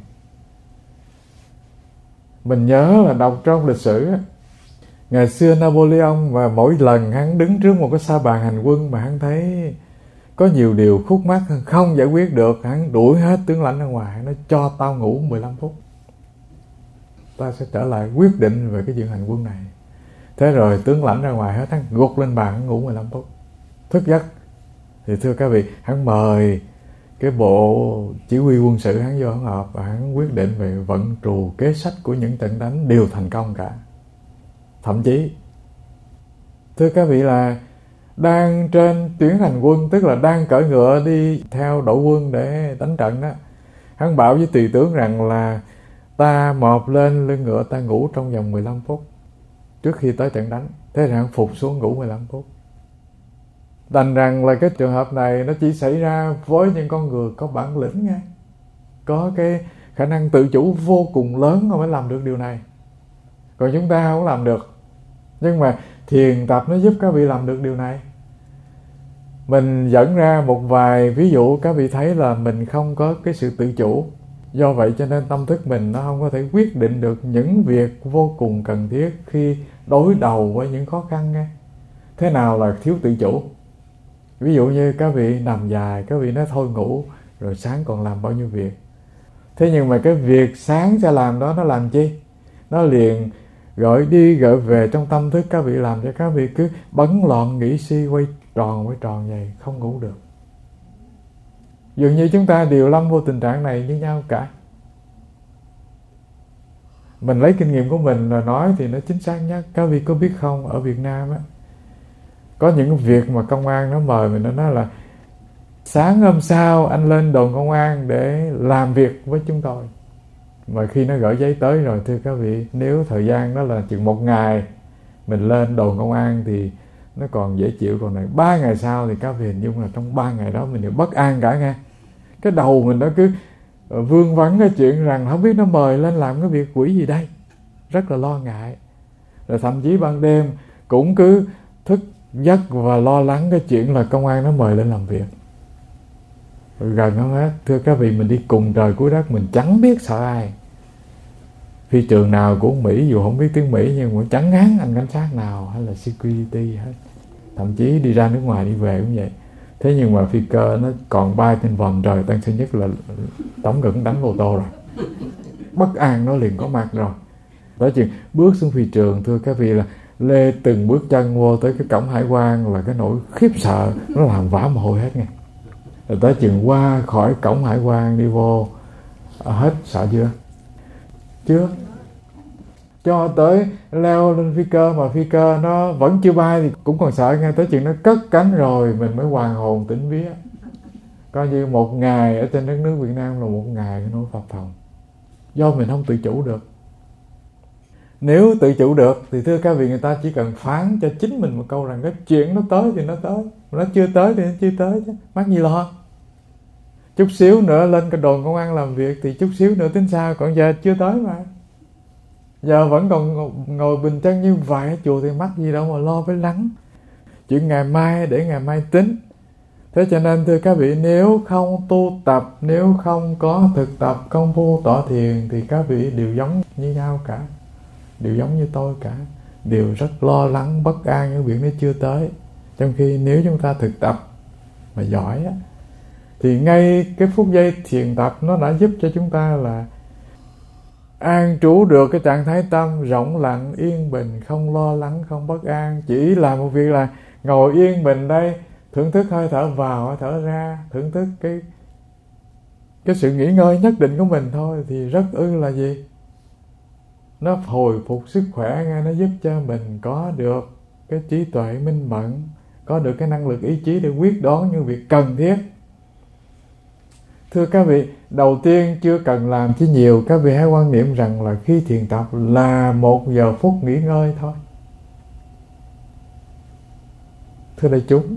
Speaker 1: Mình nhớ là đọc trong lịch sử, ngày xưa Napoleon, và mỗi lần hắn đứng trước một cái sa bàn hành quân mà hắn thấy có nhiều điều khúc mắc không giải quyết được, hắn đuổi hết tướng lãnh ra ngoài, nó cho tao ngủ mười lăm phút, ta sẽ trở lại quyết định về cái chuyện hành quân này. Thế rồi tướng lãnh ra ngoài hết, hắn gục lên bàn, hắn ngủ mười lăm phút, thức giấc. Thì thưa các vị, hắn mời cái bộ chỉ huy quân sự hắn vô hắn họp, và hắn quyết định về vận trù kế sách của những trận đánh đều thành công cả. Thậm chí, thưa các vị, là đang trên tuyến hành quân, tức là đang cưỡi ngựa đi theo đội quân để đánh trận đó, hắn bảo với tùy tướng rằng là ta mọp lên lưng ngựa, ta ngủ trong vòng mười lăm phút trước khi tới trận đánh. Thế rồi hắn phục xuống ngủ mười lăm phút. Đành rằng là cái trường hợp này nó chỉ xảy ra với những con người có bản lĩnh nha, có cái khả năng tự chủ vô cùng lớn mà mới làm được điều này. Còn chúng ta không làm được. Nhưng mà thiền tập nó giúp các vị làm được điều này. Mình dẫn ra một vài ví dụ, các vị thấy là mình không có cái sự tự chủ. Do vậy cho nên tâm thức mình nó không có thể quyết định được những việc vô cùng cần thiết khi đối đầu với những khó khăn nghe. Thế nào là thiếu tự chủ? Ví dụ như các vị nằm dài, các vị nói thôi ngủ, rồi sáng còn làm bao nhiêu việc. Thế nhưng mà cái việc sáng sẽ làm đó nó làm chi? Nó liền gọi đi gọi về trong tâm thức các vị, làm cho các vị cứ bấn loạn nghĩ suy, quay tròn quay tròn vậy, không ngủ được. Dường như chúng ta đều lâm vô tình trạng này như nhau cả. Mình lấy kinh nghiệm của mình rồi nói thì nó chính xác nhất. Các vị có biết không, ở Việt Nam á, có những việc mà công an nó mời mình, nó nói là sáng hôm sau anh lên đồn công an để làm việc với chúng tôi. Mà khi nó gửi giấy tới rồi, thưa các vị, nếu thời gian đó là chừng một ngày mình lên đồn công an thì nó còn dễ chịu. Còn này ba ngày sau thì các vị hình dung là trong ba ngày đó mình đều bất an cả nghe. Cái đầu mình nó cứ vương vấn cái chuyện rằng không biết nó mời lên làm cái việc quỷ gì đây, rất là lo ngại. Rồi thậm chí ban đêm cũng cứ thức giấc và lo lắng cái chuyện là công an nó mời lên làm việc. Rồi gần không hết, thưa các vị, mình đi cùng trời cuối đất, mình chẳng biết sợ ai. Phi trường nào của Mỹ, dù không biết tiếng Mỹ nhưng mà chẳng ngán anh cảnh sát nào hay là security hết. Thậm chí đi ra nước ngoài đi về cũng vậy. Thế nhưng mà phi cơ nó còn bay trên vòm trời Tân Sơn Nhất là Tống Ngẩn đánh vô tô rồi. Bất an nó liền có mặt rồi. Đó chuyện bước xuống phi trường, thưa các vị, là lê từng bước chân vô tới cái cổng hải quan là cái nỗi khiếp sợ nó làm vã mồ hôi hết nghe. Rồi tới chừng qua khỏi cổng hải quan đi vô hết sợ chưa? Chưa. Cho tới leo lên phi cơ mà phi cơ nó vẫn chưa bay thì cũng còn sợ nghe. Tới chừng nó cất cánh rồi mình mới hoàn hồn tỉnh vía. Coi như một ngày ở trên đất nước Việt Nam là một ngày cái nỗi phập phồng. Do mình không tự chủ được. Nếu tự chủ được thì thưa các vị, người ta chỉ cần phán cho chính mình một câu rằng cái chuyện nó tới thì nó tới, nó chưa tới thì nó chưa tới chứ, mắc gì lo. Chút xíu nữa lên cái đồn công an làm việc thì chút xíu nữa tính sao, còn giờ chưa tới mà. Giờ vẫn còn ngồi bình chân như vậy ở chùa thì mắc gì đâu mà lo phải lắng. Chuyện ngày mai để ngày mai tính. Thế cho nên thưa các vị, nếu không tu tập, nếu không có thực tập công phu tọa thiền thì các vị đều giống như nhau cả, đều giống như tôi cả, đều rất lo lắng, bất an những việc nó chưa tới. Trong khi nếu chúng ta thực tập mà giỏi á, thì ngay cái phút giây thiền tập nó đã giúp cho chúng ta là an trú được cái trạng thái tâm rỗng lặng, yên bình, không lo lắng, không bất an. Chỉ là một việc là ngồi yên bình đây, thưởng thức hơi thở vào, hơi thở ra, thưởng thức cái cái sự nghỉ ngơi nhất định của mình thôi, thì rất ư là gì? Nó hồi phục sức khỏe nghe, nó giúp cho mình có được cái trí tuệ minh mẫn, có được cái năng lực ý chí để quyết đoán những việc cần thiết. Thưa các vị, đầu tiên chưa cần làm chi nhiều, các vị hãy quan niệm rằng là khi thiền tập là một giờ phút nghỉ ngơi thôi. Thưa đại chúng,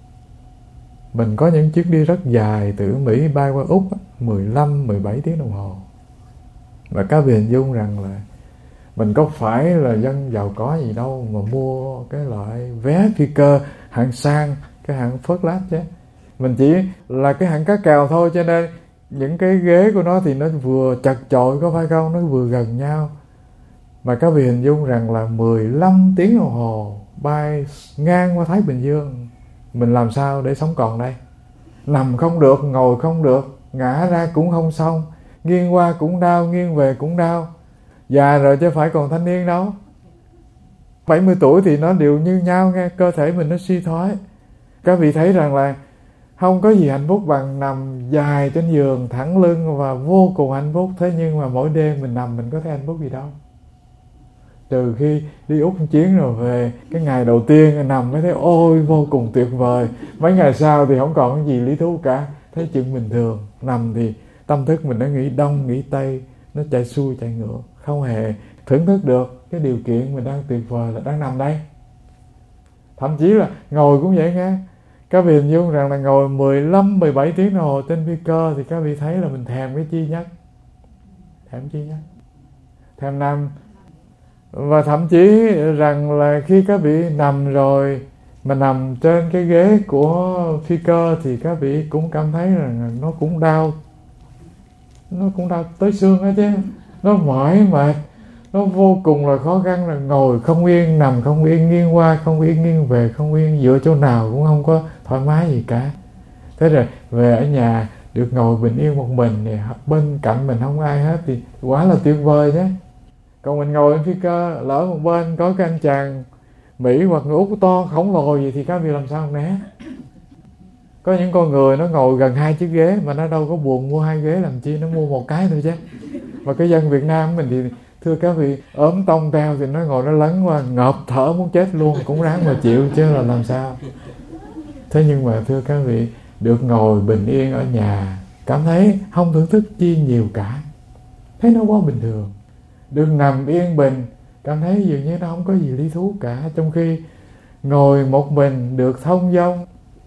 Speaker 1: mình có những chuyến đi rất dài từ Mỹ bay qua Úc, mười lăm, mười bảy tiếng đồng hồ. Và các vị hình dung rằng là mình có phải là dân giàu có gì đâu mà mua cái loại vé phi cơ hạng sang, cái hạng first class chứ. Mình chỉ là cái hạng cá cào thôi, cho nên những cái ghế của nó thì nó vừa chật chội, có phải không? Nó vừa gần nhau. Mà các vị hình dung rằng là mười lăm tiếng đồng hồ bay ngang qua Thái Bình Dương. Mình làm sao để sống còn đây? Nằm không được, ngồi không được, ngã ra cũng không xong, nghiêng qua cũng đau, nghiêng về cũng đau. Già rồi chứ phải còn thanh niên đâu. bảy mươi tuổi thì nó đều như nhau nghe, cơ thể mình nó suy thoái. Các vị thấy rằng là không có gì hạnh phúc bằng nằm dài trên giường thẳng lưng và vô cùng hạnh phúc. Thế nhưng mà mỗi đêm mình nằm mình có thấy hạnh phúc gì đâu. Trừ khi đi Úc một chuyến rồi về, cái ngày đầu tiên nằm mới thấy ôi vô cùng tuyệt vời. Mấy ngày sau thì không còn cái gì lý thú cả, thấy chuyện bình thường. Nằm thì tâm thức mình nó nghĩ đông nghĩ tây, nó chạy xuôi chạy ngược, không hề thưởng thức được cái điều kiện mình đang tuyệt vời là đang nằm đây. Thậm chí là ngồi cũng vậy nghe. Các vị hình dung rằng là ngồi mười lăm, mười bảy tiếng đồng hồ trên phi cơ thì các vị thấy là mình thèm cái chi nhất? Thèm chi nhất? Thèm nằm. Và thậm chí rằng là khi các vị nằm rồi mà nằm trên cái ghế của phi cơ thì các vị cũng cảm thấy rằng nó cũng đau. Nó cũng đau tới xương hết chứ. Nó mỏi mệt, nó vô cùng là khó khăn, là ngồi không yên, nằm không yên, nghiêng qua không yên, nghiêng về không yên, dựa chỗ nào cũng không có thoải mái gì cả. Thế rồi về ở nhà được ngồi bình yên một mình, thì bên cạnh mình không ai hết thì quá là tuyệt vời chứ. Còn mình ngồi trên phi cơ, lỡ một bên có cái anh chàng Mỹ hoặc người Úc to khổng lồ gì thì các vị làm sao không né. Có những con người nó ngồi gần hai chiếc ghế mà nó đâu có buồn mua hai ghế làm chi, nó mua một cái thôi chứ. Và cái dân Việt Nam mình thì thưa các vị, ốm tông teo thì nó ngồi nó lấn qua ngợp thở muốn chết luôn, cũng ráng mà chịu chứ là làm sao. Thế nhưng mà thưa các vị, được ngồi bình yên ở nhà, cảm thấy không thưởng thức chi nhiều cả, thấy nó quá bình thường. Được nằm yên bình, cảm thấy dường như nó không có gì lý thú cả. Trong khi ngồi một mình được thông dong,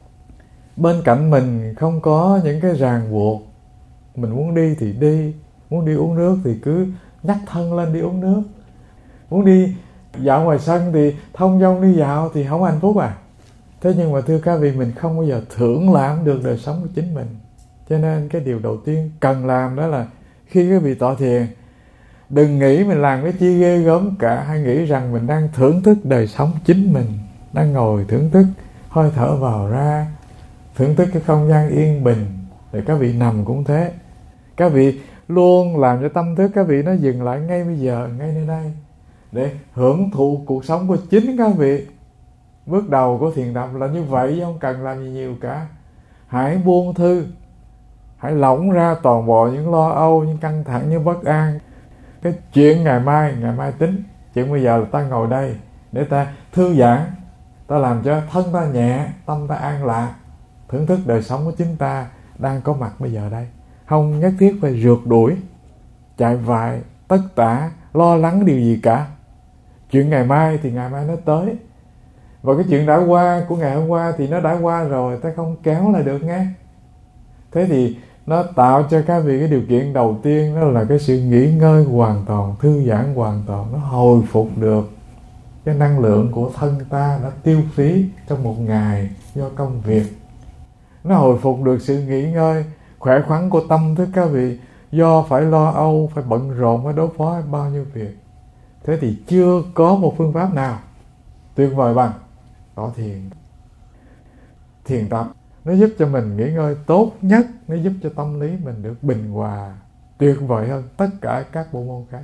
Speaker 1: bên cạnh mình không có những cái ràng buộc. Mình muốn đi thì đi, muốn đi uống nước thì cứ nhắc thân lên đi uống nước, muốn đi dạo ngoài sân thì thông dong đi dạo thì không hạnh phúc à. Thế nhưng mà thưa các vị, mình không bao giờ thưởng lãm được đời sống của chính mình. Cho nên cái điều đầu tiên cần làm đó là khi các vị tọa thiền, đừng nghĩ mình làm cái chi ghê gớm cả. Hãy nghĩ rằng mình đang thưởng thức đời sống chính mình, đang ngồi thưởng thức hơi thở vào ra, thưởng thức cái không gian yên bình. Để các vị nằm cũng thế, các vị luôn làm cho tâm thức các vị nó dừng lại ngay bây giờ, ngay nơi đây, để hưởng thụ cuộc sống của chính các vị. Bước đầu của thiền tập là như vậy, không cần làm gì nhiều cả. Hãy buông thư, hãy lỏng ra toàn bộ những lo âu, những căng thẳng, những bất an. Cái chuyện ngày mai, ngày mai tính. Chuyện bây giờ là ta ngồi đây để ta thư giãn, ta làm cho thân ta nhẹ, tâm ta an lạc, thưởng thức đời sống của chính ta đang có mặt bây giờ đây. Không nhất thiết phải rượt đuổi, chạy vại, tất tả, lo lắng điều gì cả. Chuyện ngày mai thì ngày mai nó tới. Và cái chuyện đã qua của ngày hôm qua thì nó đã qua rồi, ta không kéo lại được nghe. Thế thì nó tạo cho các vị cái điều kiện đầu tiên, đó là cái sự nghỉ ngơi hoàn toàn, thư giãn hoàn toàn. Nó hồi phục được cái năng lượng của thân ta đã tiêu phí trong một ngày do công việc. nó hồi phục được sự nghỉ ngơi, khỏe khoắn của tâm thức các vị, do phải lo âu, phải bận rộn, phải đối phó với bao nhiêu việc. Thế thì chưa có một phương pháp nào tuyệt vời bằng tỏ thiền. Thiền tập nó giúp cho mình nghỉ ngơi tốt nhất, nó giúp cho tâm lý mình được bình hòa, tuyệt vời hơn tất cả các bộ môn khác.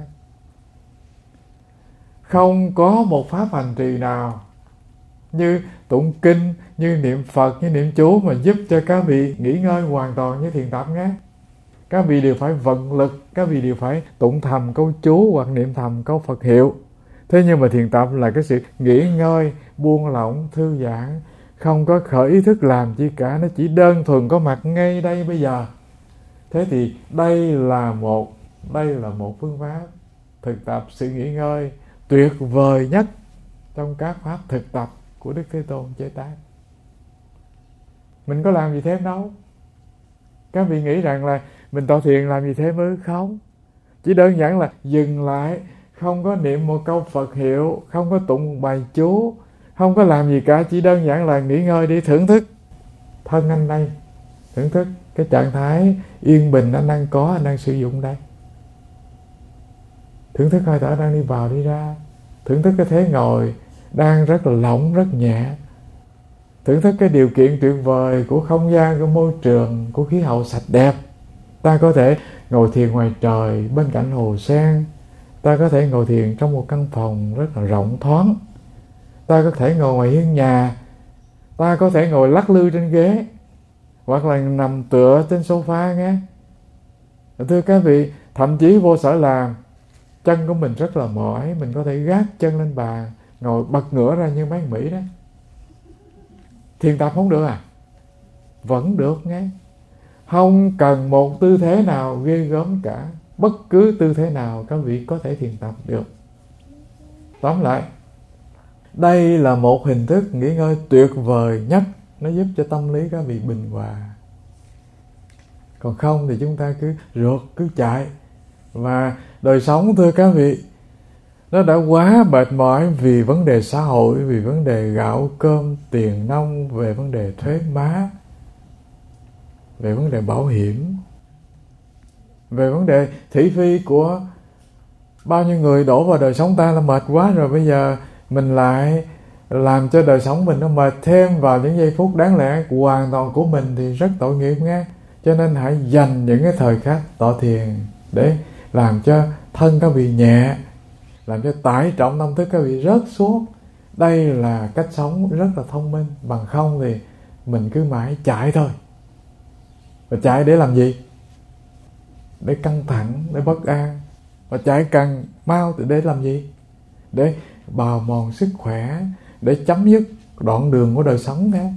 Speaker 1: Không có một pháp hành trì nào như tụng kinh, như niệm Phật, như niệm chú mà giúp cho các vị nghỉ ngơi hoàn toàn như thiền tập nhé. Các vị đều phải vận lực, các vị đều phải tụng thầm câu chú hoặc niệm thầm câu Phật hiệu. Thế nhưng mà thiền tập là cái sự nghỉ ngơi, buông lỏng, thư giãn, không có khởi ý thức làm chi cả, nó chỉ đơn thuần có mặt ngay đây bây giờ. Thế thì đây là một đây là một phương pháp thực tập sự nghỉ ngơi tuyệt vời nhất trong các pháp thực tập của Đức Thế Tôn chế tác. Mình có làm gì thêm đâu. Các vị nghĩ rằng là mình tọa thiền làm gì thêm ư? Không. Chỉ đơn giản là dừng lại, không có niệm một câu Phật hiệu, không có tụng một bài chú, không có làm gì cả, chỉ đơn giản là nghỉ ngơi đi, thưởng thức thân anh đây, thưởng thức cái trạng thái yên bình anh đang có, anh đang sử dụng đây. Thưởng thức hơi thở đang đi vào đi ra, thưởng thức cái thế ngồi đang rất là lỏng, rất nhẹ, thưởng thức cái điều kiện tuyệt vời của không gian, của môi trường, của khí hậu sạch đẹp. Ta có thể ngồi thiền ngoài trời bên cạnh hồ sen, ta có thể ngồi thiền trong một căn phòng rất là rộng thoáng, ta có thể ngồi ngoài hiên nhà, ta có thể ngồi lắc lư trên ghế, hoặc là nằm tựa trên sofa nghe. Thưa các vị, thậm chí vô sở làm, chân của mình rất là mỏi, mình có thể gác chân lên bàn, ngồi bật ngửa ra như mấy Mỹ đó. Thiền tập không được à? Vẫn được nghe. Không cần một tư thế nào ghê gớm cả, bất cứ tư thế nào các vị có thể thiền tập được. Tóm lại, đây là một hình thức nghỉ ngơi tuyệt vời nhất, nó giúp cho tâm lý các vị bình hòa. Còn không thì chúng ta cứ rượt, cứ chạy. Và đời sống, thưa các vị, nó đã quá mệt mỏi vì vấn đề xã hội, vì vấn đề gạo cơm, tiền nong, về vấn đề thuế má, về vấn đề bảo hiểm, về vấn đề thị phi của bao nhiêu người đổ vào đời sống ta là mệt quá rồi. Bây giờ mình lại làm cho đời sống mình nó mệt thêm vào những giây phút đáng lẽ hoàn toàn của mình thì rất tội nghiệp nghe. Cho nên hãy dành những cái thời khắc tọa thiền để làm cho thân các vị nhẹ, làm cho tải trọng tâm thức các vị rớt xuống. Đây là cách sống rất là thông minh. Bằng không thì mình cứ mãi chạy thôi. Và chạy để làm gì? Để căng thẳng, để bất an. Và chạy càng mau thì để làm gì? Để bào mòn sức khỏe, để chấm dứt đoạn đường của đời sống đó.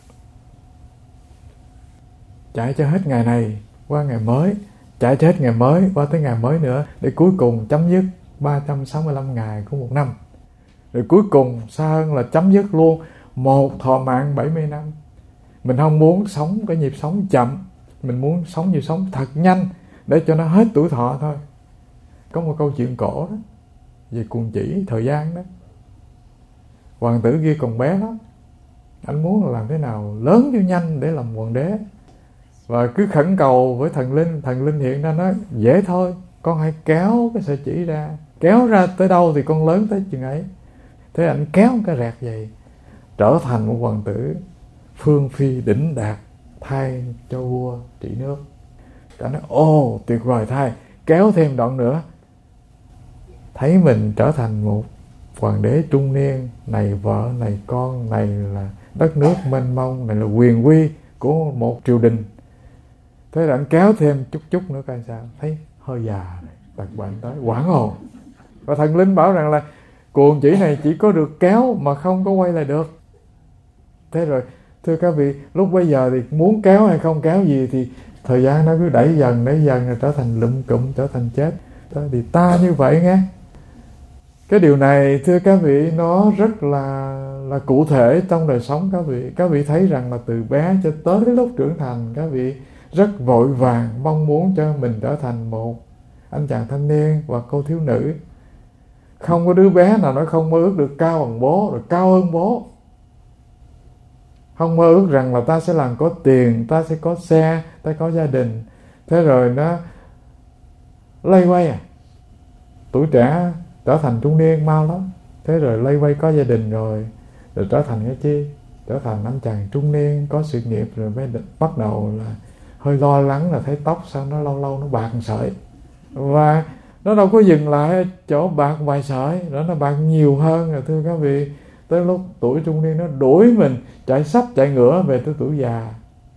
Speaker 1: Chạy cho hết ngày này qua ngày mới, chạy cho hết ngày mới qua tới ngày mới nữa, để cuối cùng chấm dứt ba trăm sáu mươi lăm ngày của một năm. Rồi cuối cùng xa hơn là chấm dứt luôn một thọ mạng bảy mươi năm. Mình không muốn sống cái nhịp sống chậm, mình muốn sống nhịp sống thật nhanh để cho nó hết tuổi thọ thôi. Có một câu chuyện cổ đó, về cuồng chỉ thời gian đó. Hoàng tử kia còn bé lắm, anh muốn làm thế nào lớn cho nhanh để làm hoàng đế. Và cứ khẩn cầu với thần linh, thần linh hiện ra nói dễ thôi, con hãy kéo cái sợi chỉ ra, kéo ra tới đâu thì con lớn tới chừng ấy. Thế anh kéo cái rẹt vậy, trở thành một hoàng tử phương phi đỉnh đạt, thay cho vua trị nước. Cả nói ô tuyệt vời thay, kéo thêm đoạn nữa, thấy mình trở thành một hoàng đế trung niên, này vợ, này con, này là đất nước mênh mông, này là quyền quy của một triều đình. Thế là anh kéo thêm chút chút nữa coi sao, thấy hơi già rồi, tật bệnh tới, hoảng hồn. Và thần linh bảo rằng là cuồng chỉ này chỉ có được kéo mà không có quay lại được. Thế rồi, thưa các vị, lúc bây giờ thì muốn kéo hay không kéo gì thì thời gian nó cứ đẩy dần, đẩy dần rồi trở thành lụm cụm, trở thành chết. Thì ta như vậy nghe. Cái điều này, thưa các vị, nó rất là là cụ thể trong đời sống các vị. Các vị thấy rằng là từ bé cho tới lúc trưởng thành, các vị rất vội vàng mong muốn cho mình trở thành một anh chàng thanh niên hoặc cô thiếu nữ. Không có đứa bé nào nó không mơ ước được cao bằng bố, rồi cao hơn bố. không mơ ước rằng là ta sẽ làm có tiền, ta sẽ có xe, ta có gia đình. Thế rồi nó lây quay à. Tuổi trẻ trở thành trung niên mau lắm. Thế rồi lây quay có gia đình rồi, rồi trở thành cái chi? Trở thành anh chàng trung niên có sự nghiệp rồi mới bắt đầu là hơi lo lắng là thấy tóc sao nó lâu lâu nó bạc một sợi. Và nó đâu có dừng lại ở chỗ bạc vài sợi, đó nó bạc nhiều hơn rồi thưa các vị. Tới lúc tuổi trung niên nó đuổi mình chạy sắp chạy ngửa về tới tuổi già.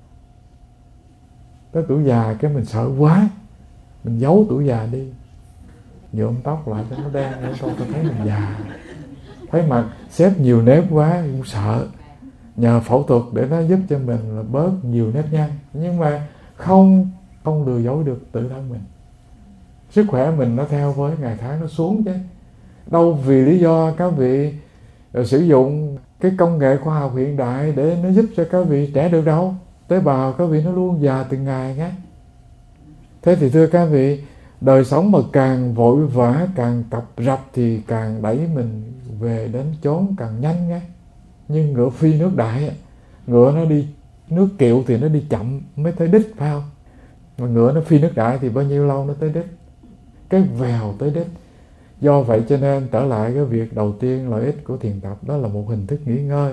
Speaker 1: Tới tuổi già cái mình sợ quá, mình giấu tuổi già đi, nhuộm tóc lại cho nó đen để tôi thấy mình già. Thấy mặt xếp nhiều nếp quá cũng sợ, nhờ phẫu thuật để nó giúp cho mình là bớt nhiều nếp nhăn. Nhưng mà không không lừa dối được tự thân mình. Sức khỏe mình nó theo với ngày tháng nó xuống chứ. Đâu vì lý do các vị sử dụng cái công nghệ khoa học hiện đại để nó giúp cho các vị trẻ được đâu. Tế bào các vị nó luôn già từng ngày nhé. Thế thì thưa các vị, đời sống mà càng vội vã, càng cập rập thì càng đẩy mình về đến chốn càng nhanh nhé. Nhưng ngựa phi nước đại, ngựa nó đi nước kiệu thì nó đi chậm mới tới đích, phải không? Mà ngựa nó phi nước đại thì bao nhiêu lâu nó tới đích, cái vèo tới đích. Do vậy cho nên trở lại cái việc đầu tiên, lợi ích của thiền tập đó là một hình thức nghỉ ngơi.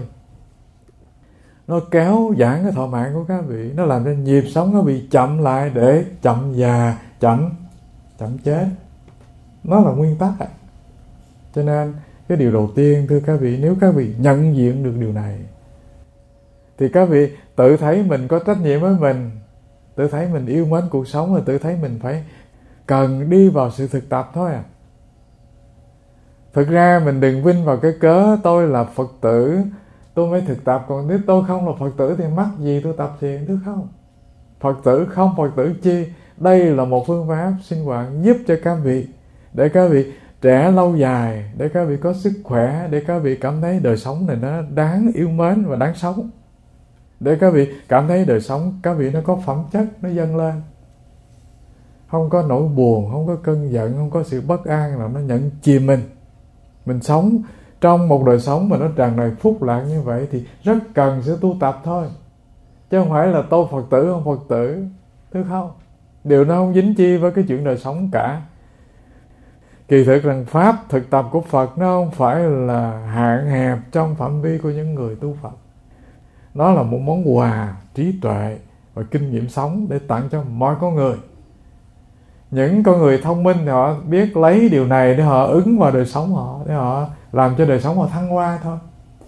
Speaker 1: Nó kéo giãn cái thọ mạng của các vị, nó làm cho nhịp sống nó bị chậm lại để chậm già, chậm chậm chết. Nó là nguyên tắc. Cho nên cái điều đầu tiên thưa các vị, nếu các vị nhận diện được điều này thì các vị tự thấy mình có trách nhiệm với mình, tự thấy mình yêu mến cuộc sống, và tự thấy mình phải cần đi vào sự thực tập thôi à. Thực ra mình đừng vinh vào cái cớ tôi là Phật tử tôi mới thực tập, còn nếu tôi không là Phật tử thì mắc gì tôi tập thiền, đúng không? Phật tử không Phật tử chi, đây là một phương pháp sinh hoạt giúp cho các vị, để các vị trẻ lâu dài, để các vị có sức khỏe, để các vị cảm thấy đời sống này nó đáng yêu mến và đáng sống, để các vị cảm thấy đời sống các vị nó có phẩm chất, nó dâng lên, không có nỗi buồn, không có cơn giận, không có sự bất an là nó nhận chìm mình. Mình sống trong một đời sống mà nó tràn đầy phúc lạc như vậy thì rất cần sự tu tập thôi, chứ không phải là tôi Phật tử không Phật tử, thứ không. Điều nó không dính chi với cái chuyện đời sống cả. Kỳ thực rằng pháp thực tập của Phật nó không phải là hạn hẹp trong phạm vi của những người tu Phật. Nó là một món quà trí tuệ và kinh nghiệm sống để tặng cho mọi con người. Những con người thông minh thì họ biết lấy điều này để họ ứng vào đời sống họ, để họ làm cho đời sống họ thăng hoa thôi.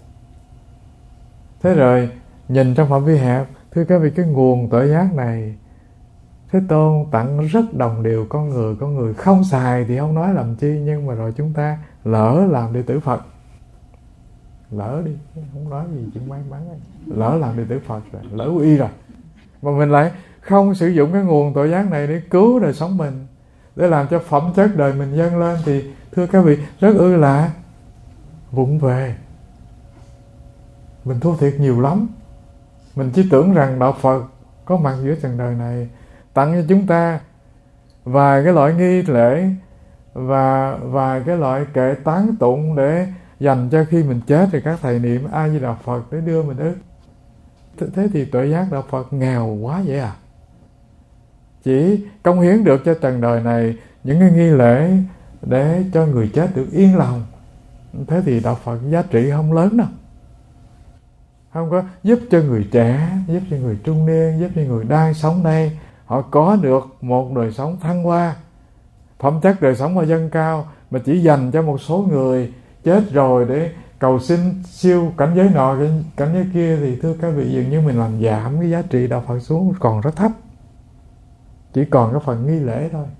Speaker 1: Thế rồi nhìn trong phạm vi hẹp, thưa các vị, cái nguồn tuệ giác này Thế Tôn tặng rất đồng đều con người. Con người không xài thì không nói làm chi, nhưng mà rồi chúng ta lỡ làm đệ tử Phật, lỡ đi, không nói gì chuyện may mắn, lỡ làm đệ tử Phật rồi, lỡ quy y rồi, mà mình lại không sử dụng cái nguồn tội giác này để cứu đời sống mình, để làm cho phẩm chất đời mình dâng lên, thì thưa các vị, rất ư là vụng về. Mình thua thiệt nhiều lắm. Mình chỉ tưởng rằng đạo Phật có mặt giữa trần đời này tặng cho chúng ta vài cái loại nghi lễ và vài cái loại kệ tán tụng để dành cho khi mình chết thì các thầy niệm A Di Đà Phật để đưa mình ức. Thế thì tuệ giác đạo Phật nghèo quá vậy à? Chỉ cống hiến được cho trần đời này những cái nghi lễ để cho người chết được yên lòng. Thế thì đạo Phật giá trị không lớn đâu. Không có giúp cho người trẻ, giúp cho người trung niên, giúp cho người đang sống đây, họ có được một đời sống thăng hoa, phẩm chất đời sống họ dâng cao, mà chỉ dành cho một số người chết rồi để cầu xin siêu cảnh giới nọ, cảnh giới kia, thì thưa các vị, dường như mình làm giảm cái giá trị đạo Phật xuống còn rất thấp. Chỉ còn cái phần nghi lễ thôi.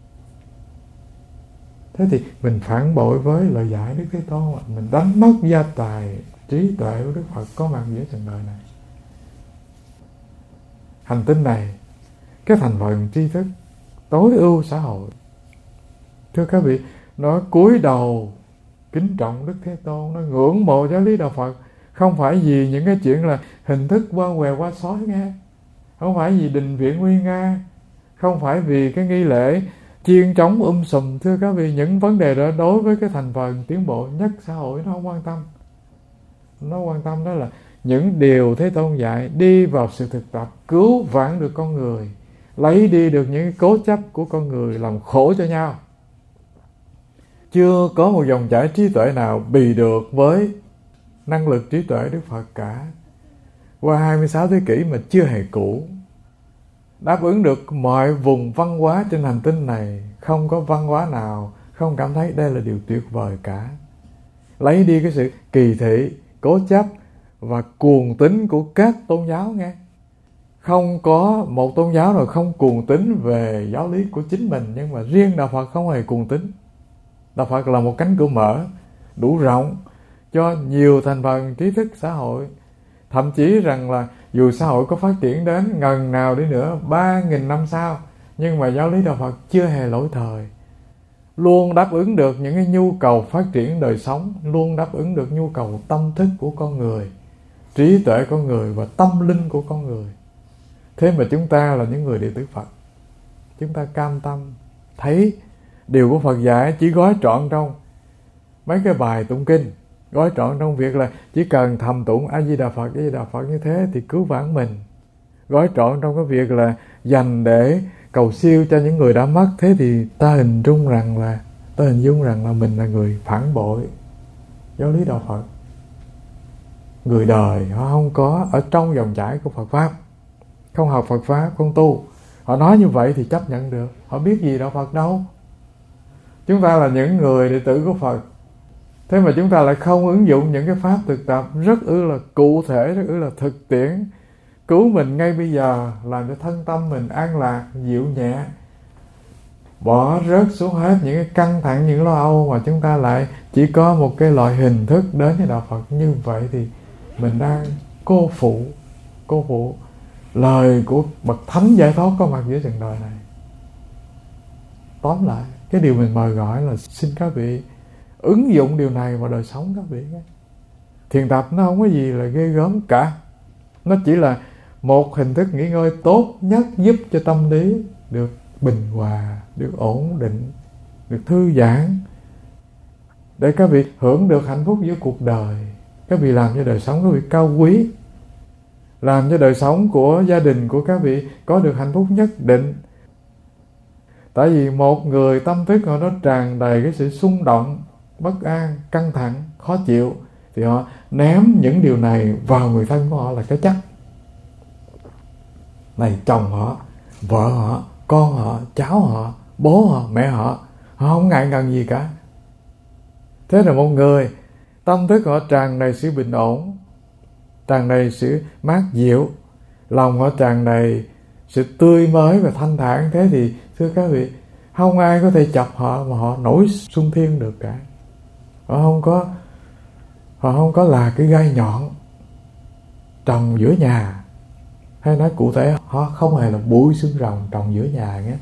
Speaker 1: Thế thì mình phản bội với lời dạy Đức Thế Tôn, mình đánh mất gia tài trí tuệ của Đức Phật có mặt giữa trần đời này. Hành tinh này, cái thành phần tri thức tối ưu xã hội, thưa các vị, nó cúi đầu kính trọng Đức Thế Tôn, nó ngưỡng mộ giáo lý đạo Phật, không phải vì những cái chuyện là hình thức qua què qua sói nghe, không phải vì đình viện nguy nga, không phải vì cái nghi lễ chiên trống um sùm. Thưa các vị, những vấn đề đó đối với cái thành phần tiến bộ nhất xã hội nó không quan tâm. Nó quan tâm đó là những điều Thế Tôn dạy, đi vào sự thực tập, cứu vãn được con người, lấy đi được những cố chấp của con người làm khổ cho nhau. Chưa có một dòng chảy trí tuệ nào bì được với năng lực trí tuệ Đức Phật cả. Qua hai mươi sáu thế kỷ mà chưa hề cũ, đáp ứng được mọi vùng văn hóa trên hành tinh này. Không có văn hóa nào không cảm thấy đây là điều tuyệt vời cả. Lấy đi cái sự kỳ thị, cố chấp và cuồng tín của các tôn giáo nghe. Không có một tôn giáo nào không cuồng tín về giáo lý của chính mình, nhưng mà riêng Đạo Phật không hề cuồng tín. Đạo Phật là một cánh cửa mở đủ rộng cho nhiều thành phần trí thức xã hội. Thậm chí rằng là dù xã hội có phát triển đến ngần nào đi nữa, ba nghìn năm sau, nhưng mà giáo lý Đạo Phật chưa hề lỗi thời. Luôn đáp ứng được những cái nhu cầu phát triển đời sống, luôn đáp ứng được nhu cầu tâm thức của con người, trí tuệ con người và tâm linh của con người. Thế mà chúng ta là những người đệ tử Phật, chúng ta cam tâm thấy điều của Phật dạy chỉ gói trọn trong mấy cái bài tụng kinh, gói trọn trong việc là chỉ cần thầm tụng A Di Đà Phật, A Di Đà Phật như thế thì cứu vãn mình, gói trọn trong cái việc là dành để cầu siêu cho những người đã mất. Thế thì ta hình dung rằng là ta hình dung rằng là mình là người phản bội giáo lý Đạo Phật. Người đời họ không có ở trong dòng chảy của Phật Pháp, không học Phật Pháp, không tu. Họ nói như vậy thì chấp nhận được, họ biết gì Đạo Phật đâu. Chúng ta là những người đệ tử của Phật, thế mà chúng ta lại không ứng dụng những cái pháp thực tập rất ư là cụ thể, rất ư là thực tiễn, cứu mình ngay bây giờ, làm cho thân tâm mình an lạc, dịu nhẹ, bỏ rớt xuống hết những cái căng thẳng, những lo âu, mà chúng ta lại chỉ có một cái loại hình thức đến với Đạo Phật. Như vậy thì mình đang cô phụ, cô phụ lời của bậc thánh giải thoát có mặt giữa trần đời này. Tóm lại, cái điều mình mời gọi là xin các vị ứng dụng điều này vào đời sống các vị. Thiền tập nó không có gì là ghê gớm cả. Nó chỉ là một hình thức nghỉ ngơi tốt nhất giúp cho tâm lý được bình hòa, được ổn định, được thư giãn, để các vị hưởng được hạnh phúc giữa cuộc đời. Các vị làm cho đời sống các vị cao quý, làm cho đời sống của gia đình của các vị có được hạnh phúc nhất định. Tại vì một người tâm thức họ nó tràn đầy cái sự xung động, bất an, căng thẳng, khó chịu, thì họ ném những điều này vào người thân của họ là cái chắc. Này chồng họ, vợ họ, con họ, cháu họ, bố họ, mẹ họ, họ không ngại ngần gì cả. Thế là một người tâm thức họ tràn đầy sự bình ổn, tràn đầy sự mát dịu, lòng họ tràn đầy sự tươi mới và thanh thản. Thế thì thưa các vị, không ai có thể chọc họ mà họ nổi xung thiên được cả. Họ không có họ không có là cái gai nhọn trồng giữa nhà, hay nói cụ thể, họ không hề là bụi xương rồng trồng giữa nhà nhé.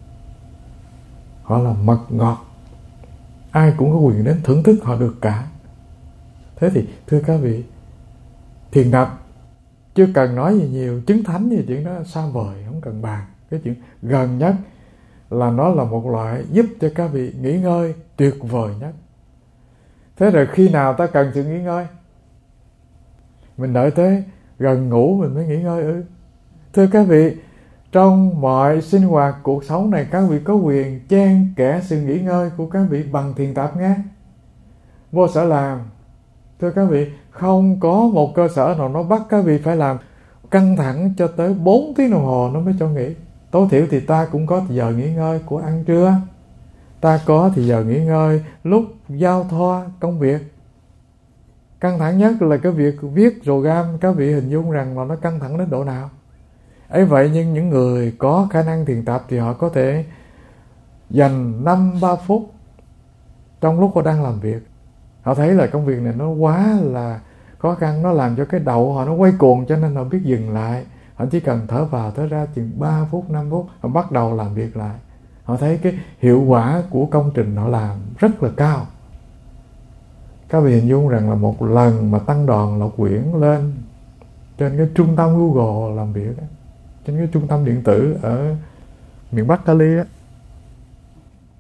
Speaker 1: Họ là mật ngọt, ai cũng có quyền đến thưởng thức họ được cả. Thế thì thưa các vị, thiền tập chưa cần nói gì nhiều, chứng thánh thì chuyện đó xa vời, không cần bàn. Cái chuyện gần nhất là nó là một loại giúp cho các vị nghỉ ngơi tuyệt vời nhất. Thế rồi khi nào ta cần sự nghỉ ngơi? Mình đợi tới gần ngủ mình mới nghỉ ngơi ư? Thưa các vị, trong mọi sinh hoạt cuộc sống này, các vị có quyền chen kẽ sự nghỉ ngơi của các vị bằng thiền tập nghe. Vô sở làm, thưa các vị, không có một cơ sở nào nó bắt các vị phải làm căng thẳng cho tới bốn tiếng đồng hồ nó mới cho nghỉ. Tối thiểu thì ta cũng có giờ nghỉ ngơi của ăn trưa, ta có thì giờ nghỉ ngơi lúc giao thoa công việc. Căng thẳng nhất là cái việc viết program, các vị hình dung rằng là nó căng thẳng đến độ nào. Ấy vậy nhưng những người có khả năng thiền tập thì họ có thể dành năm ba phút trong lúc họ đang làm việc. Họ thấy là công việc này nó quá là khó khăn, nó làm cho cái đầu họ nó quay cuồng, cho nên họ biết dừng lại. Họ chỉ cần thở vào thở ra chừng ba phút, năm phút, họ bắt đầu làm việc lại. Họ thấy cái hiệu quả của công trình họ làm rất là cao. Các vị hình dung rằng là một lần mà tăng đoàn Lộc Quyển lên trên cái trung tâm Google làm việc, trên cái trung tâm điện tử ở miền Bắc Cali á,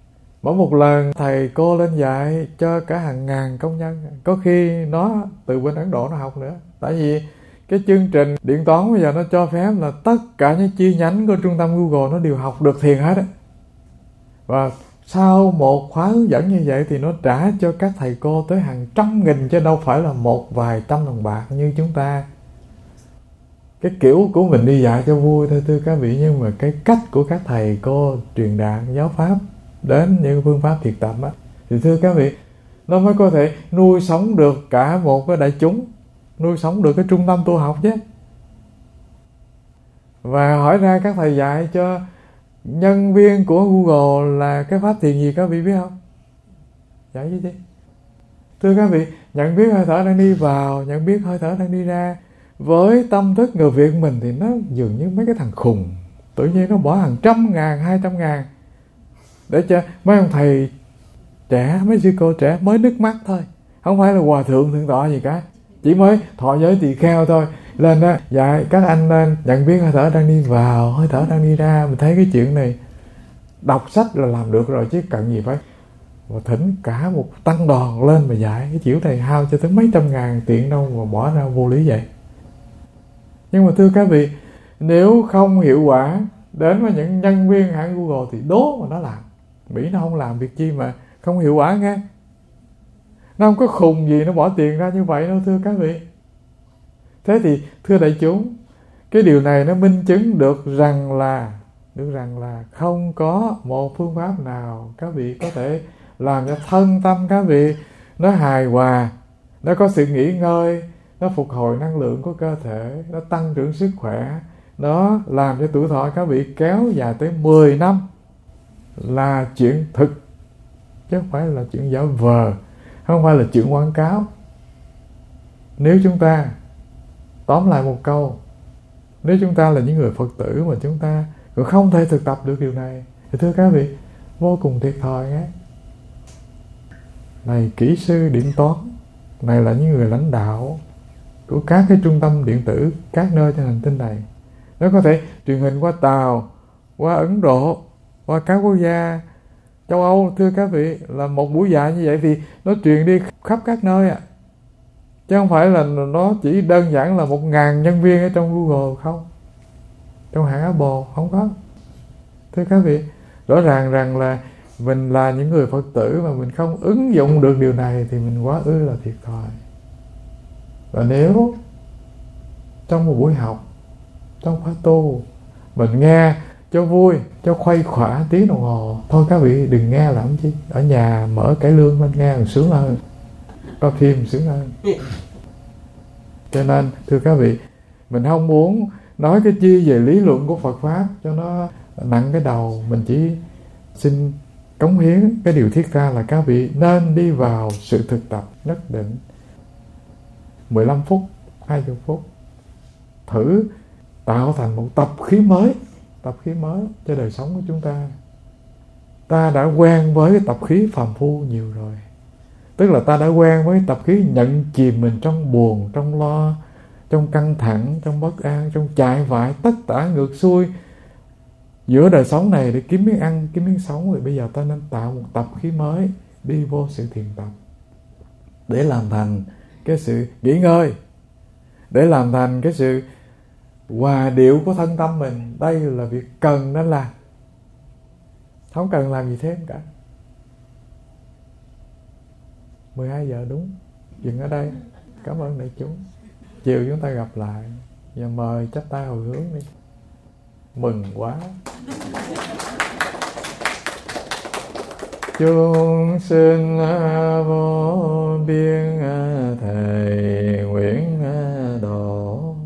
Speaker 1: Mỗi một lần thầy cô lên dạy cho cả hàng ngàn công nhân, có khi nó từ bên Ấn Độ nó học nữa. Tại vì cái chương trình điện toán bây giờ nó cho phép là tất cả những chi nhánh của trung tâm Google nó đều học được thiền hết á. Và sau một khóa hướng dẫn như vậy thì nó trả cho các thầy cô tới hàng trăm nghìn, chứ đâu phải là một vài trăm đồng bạc như chúng ta. Cái kiểu của mình đi dạy cho vui thôi thưa các vị, nhưng mà cái cách của các thầy cô truyền đạt giáo pháp đến những phương pháp thiền tập á, thì thưa các vị, nó mới có thể nuôi sống được cả một cái đại chúng, nuôi sống được cái trung tâm tu học chứ. Và hỏi ra các thầy dạy cho nhân viên của Google là cái pháp thiền gì các vị biết không? Dạy gì chứ? Thưa các vị, nhận biết hơi thở đang đi vào, nhận biết hơi thở đang đi ra. Với tâm thức người Việt mình thì nó dường như mấy cái thằng khùng, tự nhiên nó bỏ hàng trăm ngàn, hai trăm ngàn để cho mấy ông thầy trẻ, mấy sư cô trẻ mới nước mắt thôi. Không phải là hòa thượng thượng tọa gì cả, chỉ mới thọ giới tỳ kheo thôi. Lên đó dạy các anh lên nhận biết hơi thở đang đi vào, hơi thở đang đi ra. Mình thấy cái chuyện này đọc sách là làm được rồi, chứ cần gì phải và thỉnh cả một tăng đoàn lên mà dạy. Cái kiểu này hao cho tới mấy trăm ngàn tiền đâu mà bỏ ra vô lý vậy. Nhưng mà thưa các vị, nếu không hiệu quả đến với những nhân viên hãng Google thì đố mà nó làm. Mỹ nó không làm việc chi mà không hiệu quả nghe. Nó không có khùng gì nó bỏ tiền ra như vậy đâu thưa các vị. Thế thì thưa đại chúng, cái điều này nó minh chứng được rằng là được rằng là không có một phương pháp nào các vị có thể làm cho thân tâm các vị nó hài hòa, nó có sự nghỉ ngơi, nó phục hồi năng lượng của cơ thể, nó tăng trưởng sức khỏe, nó làm cho tuổi thọ các vị kéo dài tới mười năm là chuyện thực, chứ không phải là chuyện giả vờ, không phải là chuyện quảng cáo. Nếu chúng ta tóm lại một câu, nếu chúng ta là những người Phật tử mà chúng ta cũng không thể thực tập được điều này thì thưa các vị, vô cùng thiệt thòi nhé. Này kỹ sư điện toán, này là những người lãnh đạo của các cái trung tâm điện tử các nơi trên hành tinh này. Nó có thể truyền hình qua Tàu, qua Ấn Độ, qua các quốc gia châu Âu. Thưa các vị, là một buổi dạy như vậy thì nó truyền đi khắp các nơi ạ. À. Chứ không phải là nó chỉ đơn giản là một ngàn nhân viên ở trong Google không, trong hãng Apple không có. Thưa các vị, rõ ràng rằng là mình là những người Phật tử mà mình không ứng dụng được điều này thì mình quá ư là thiệt thòi. Và nếu trong một buổi học, trong khóa tu, mình nghe cho vui, cho khuây khỏa tiếng đồng hồ, thôi các vị đừng nghe làm chi. Ở nhà mở cải lương lên nghe còn sướng hơn, coi phim sướng hơn. Cho nên thưa các vị, mình không muốn nói cái chi về lý luận của Phật Pháp cho nó nặng cái đầu. Mình chỉ xin cống hiến cái điều thiết tha là các vị nên đi vào sự thực tập nhất định mười lăm phút, hai mươi phút, thử tạo thành một tập khí mới, tập khí mới cho đời sống của chúng ta. Ta đã quen với cái tập khí phàm phu nhiều rồi, tức là ta đã quen với tập khí nhận chìm mình trong buồn, trong lo, trong căng thẳng, trong bất an, trong chạy vại tất tả ngược xuôi giữa đời sống này để kiếm miếng ăn, kiếm miếng sống. Thì bây giờ ta nên tạo một tập khí mới, đi vô sự thiền tập để làm thành cái sự nghỉ ngơi, để làm thành cái sự hòa điệu của thân tâm mình. Đây là việc cần nên làm, không cần làm gì thêm cả. mười hai giờ đúng, dừng ở đây. Cảm ơn đại chúng. Chiều chúng ta gặp lại. Và mời chắp tay hồi hướng đi. Mừng quá. Chúng sinh vô biên thầy nguyện độ,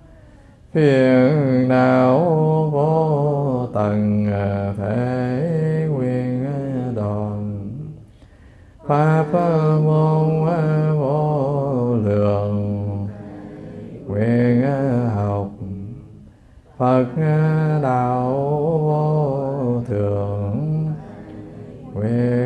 Speaker 1: phiền não vô tận thể nguyện đoạn, pháp môn vô lượng nguyện học, Phật đạo vô thượng nguyện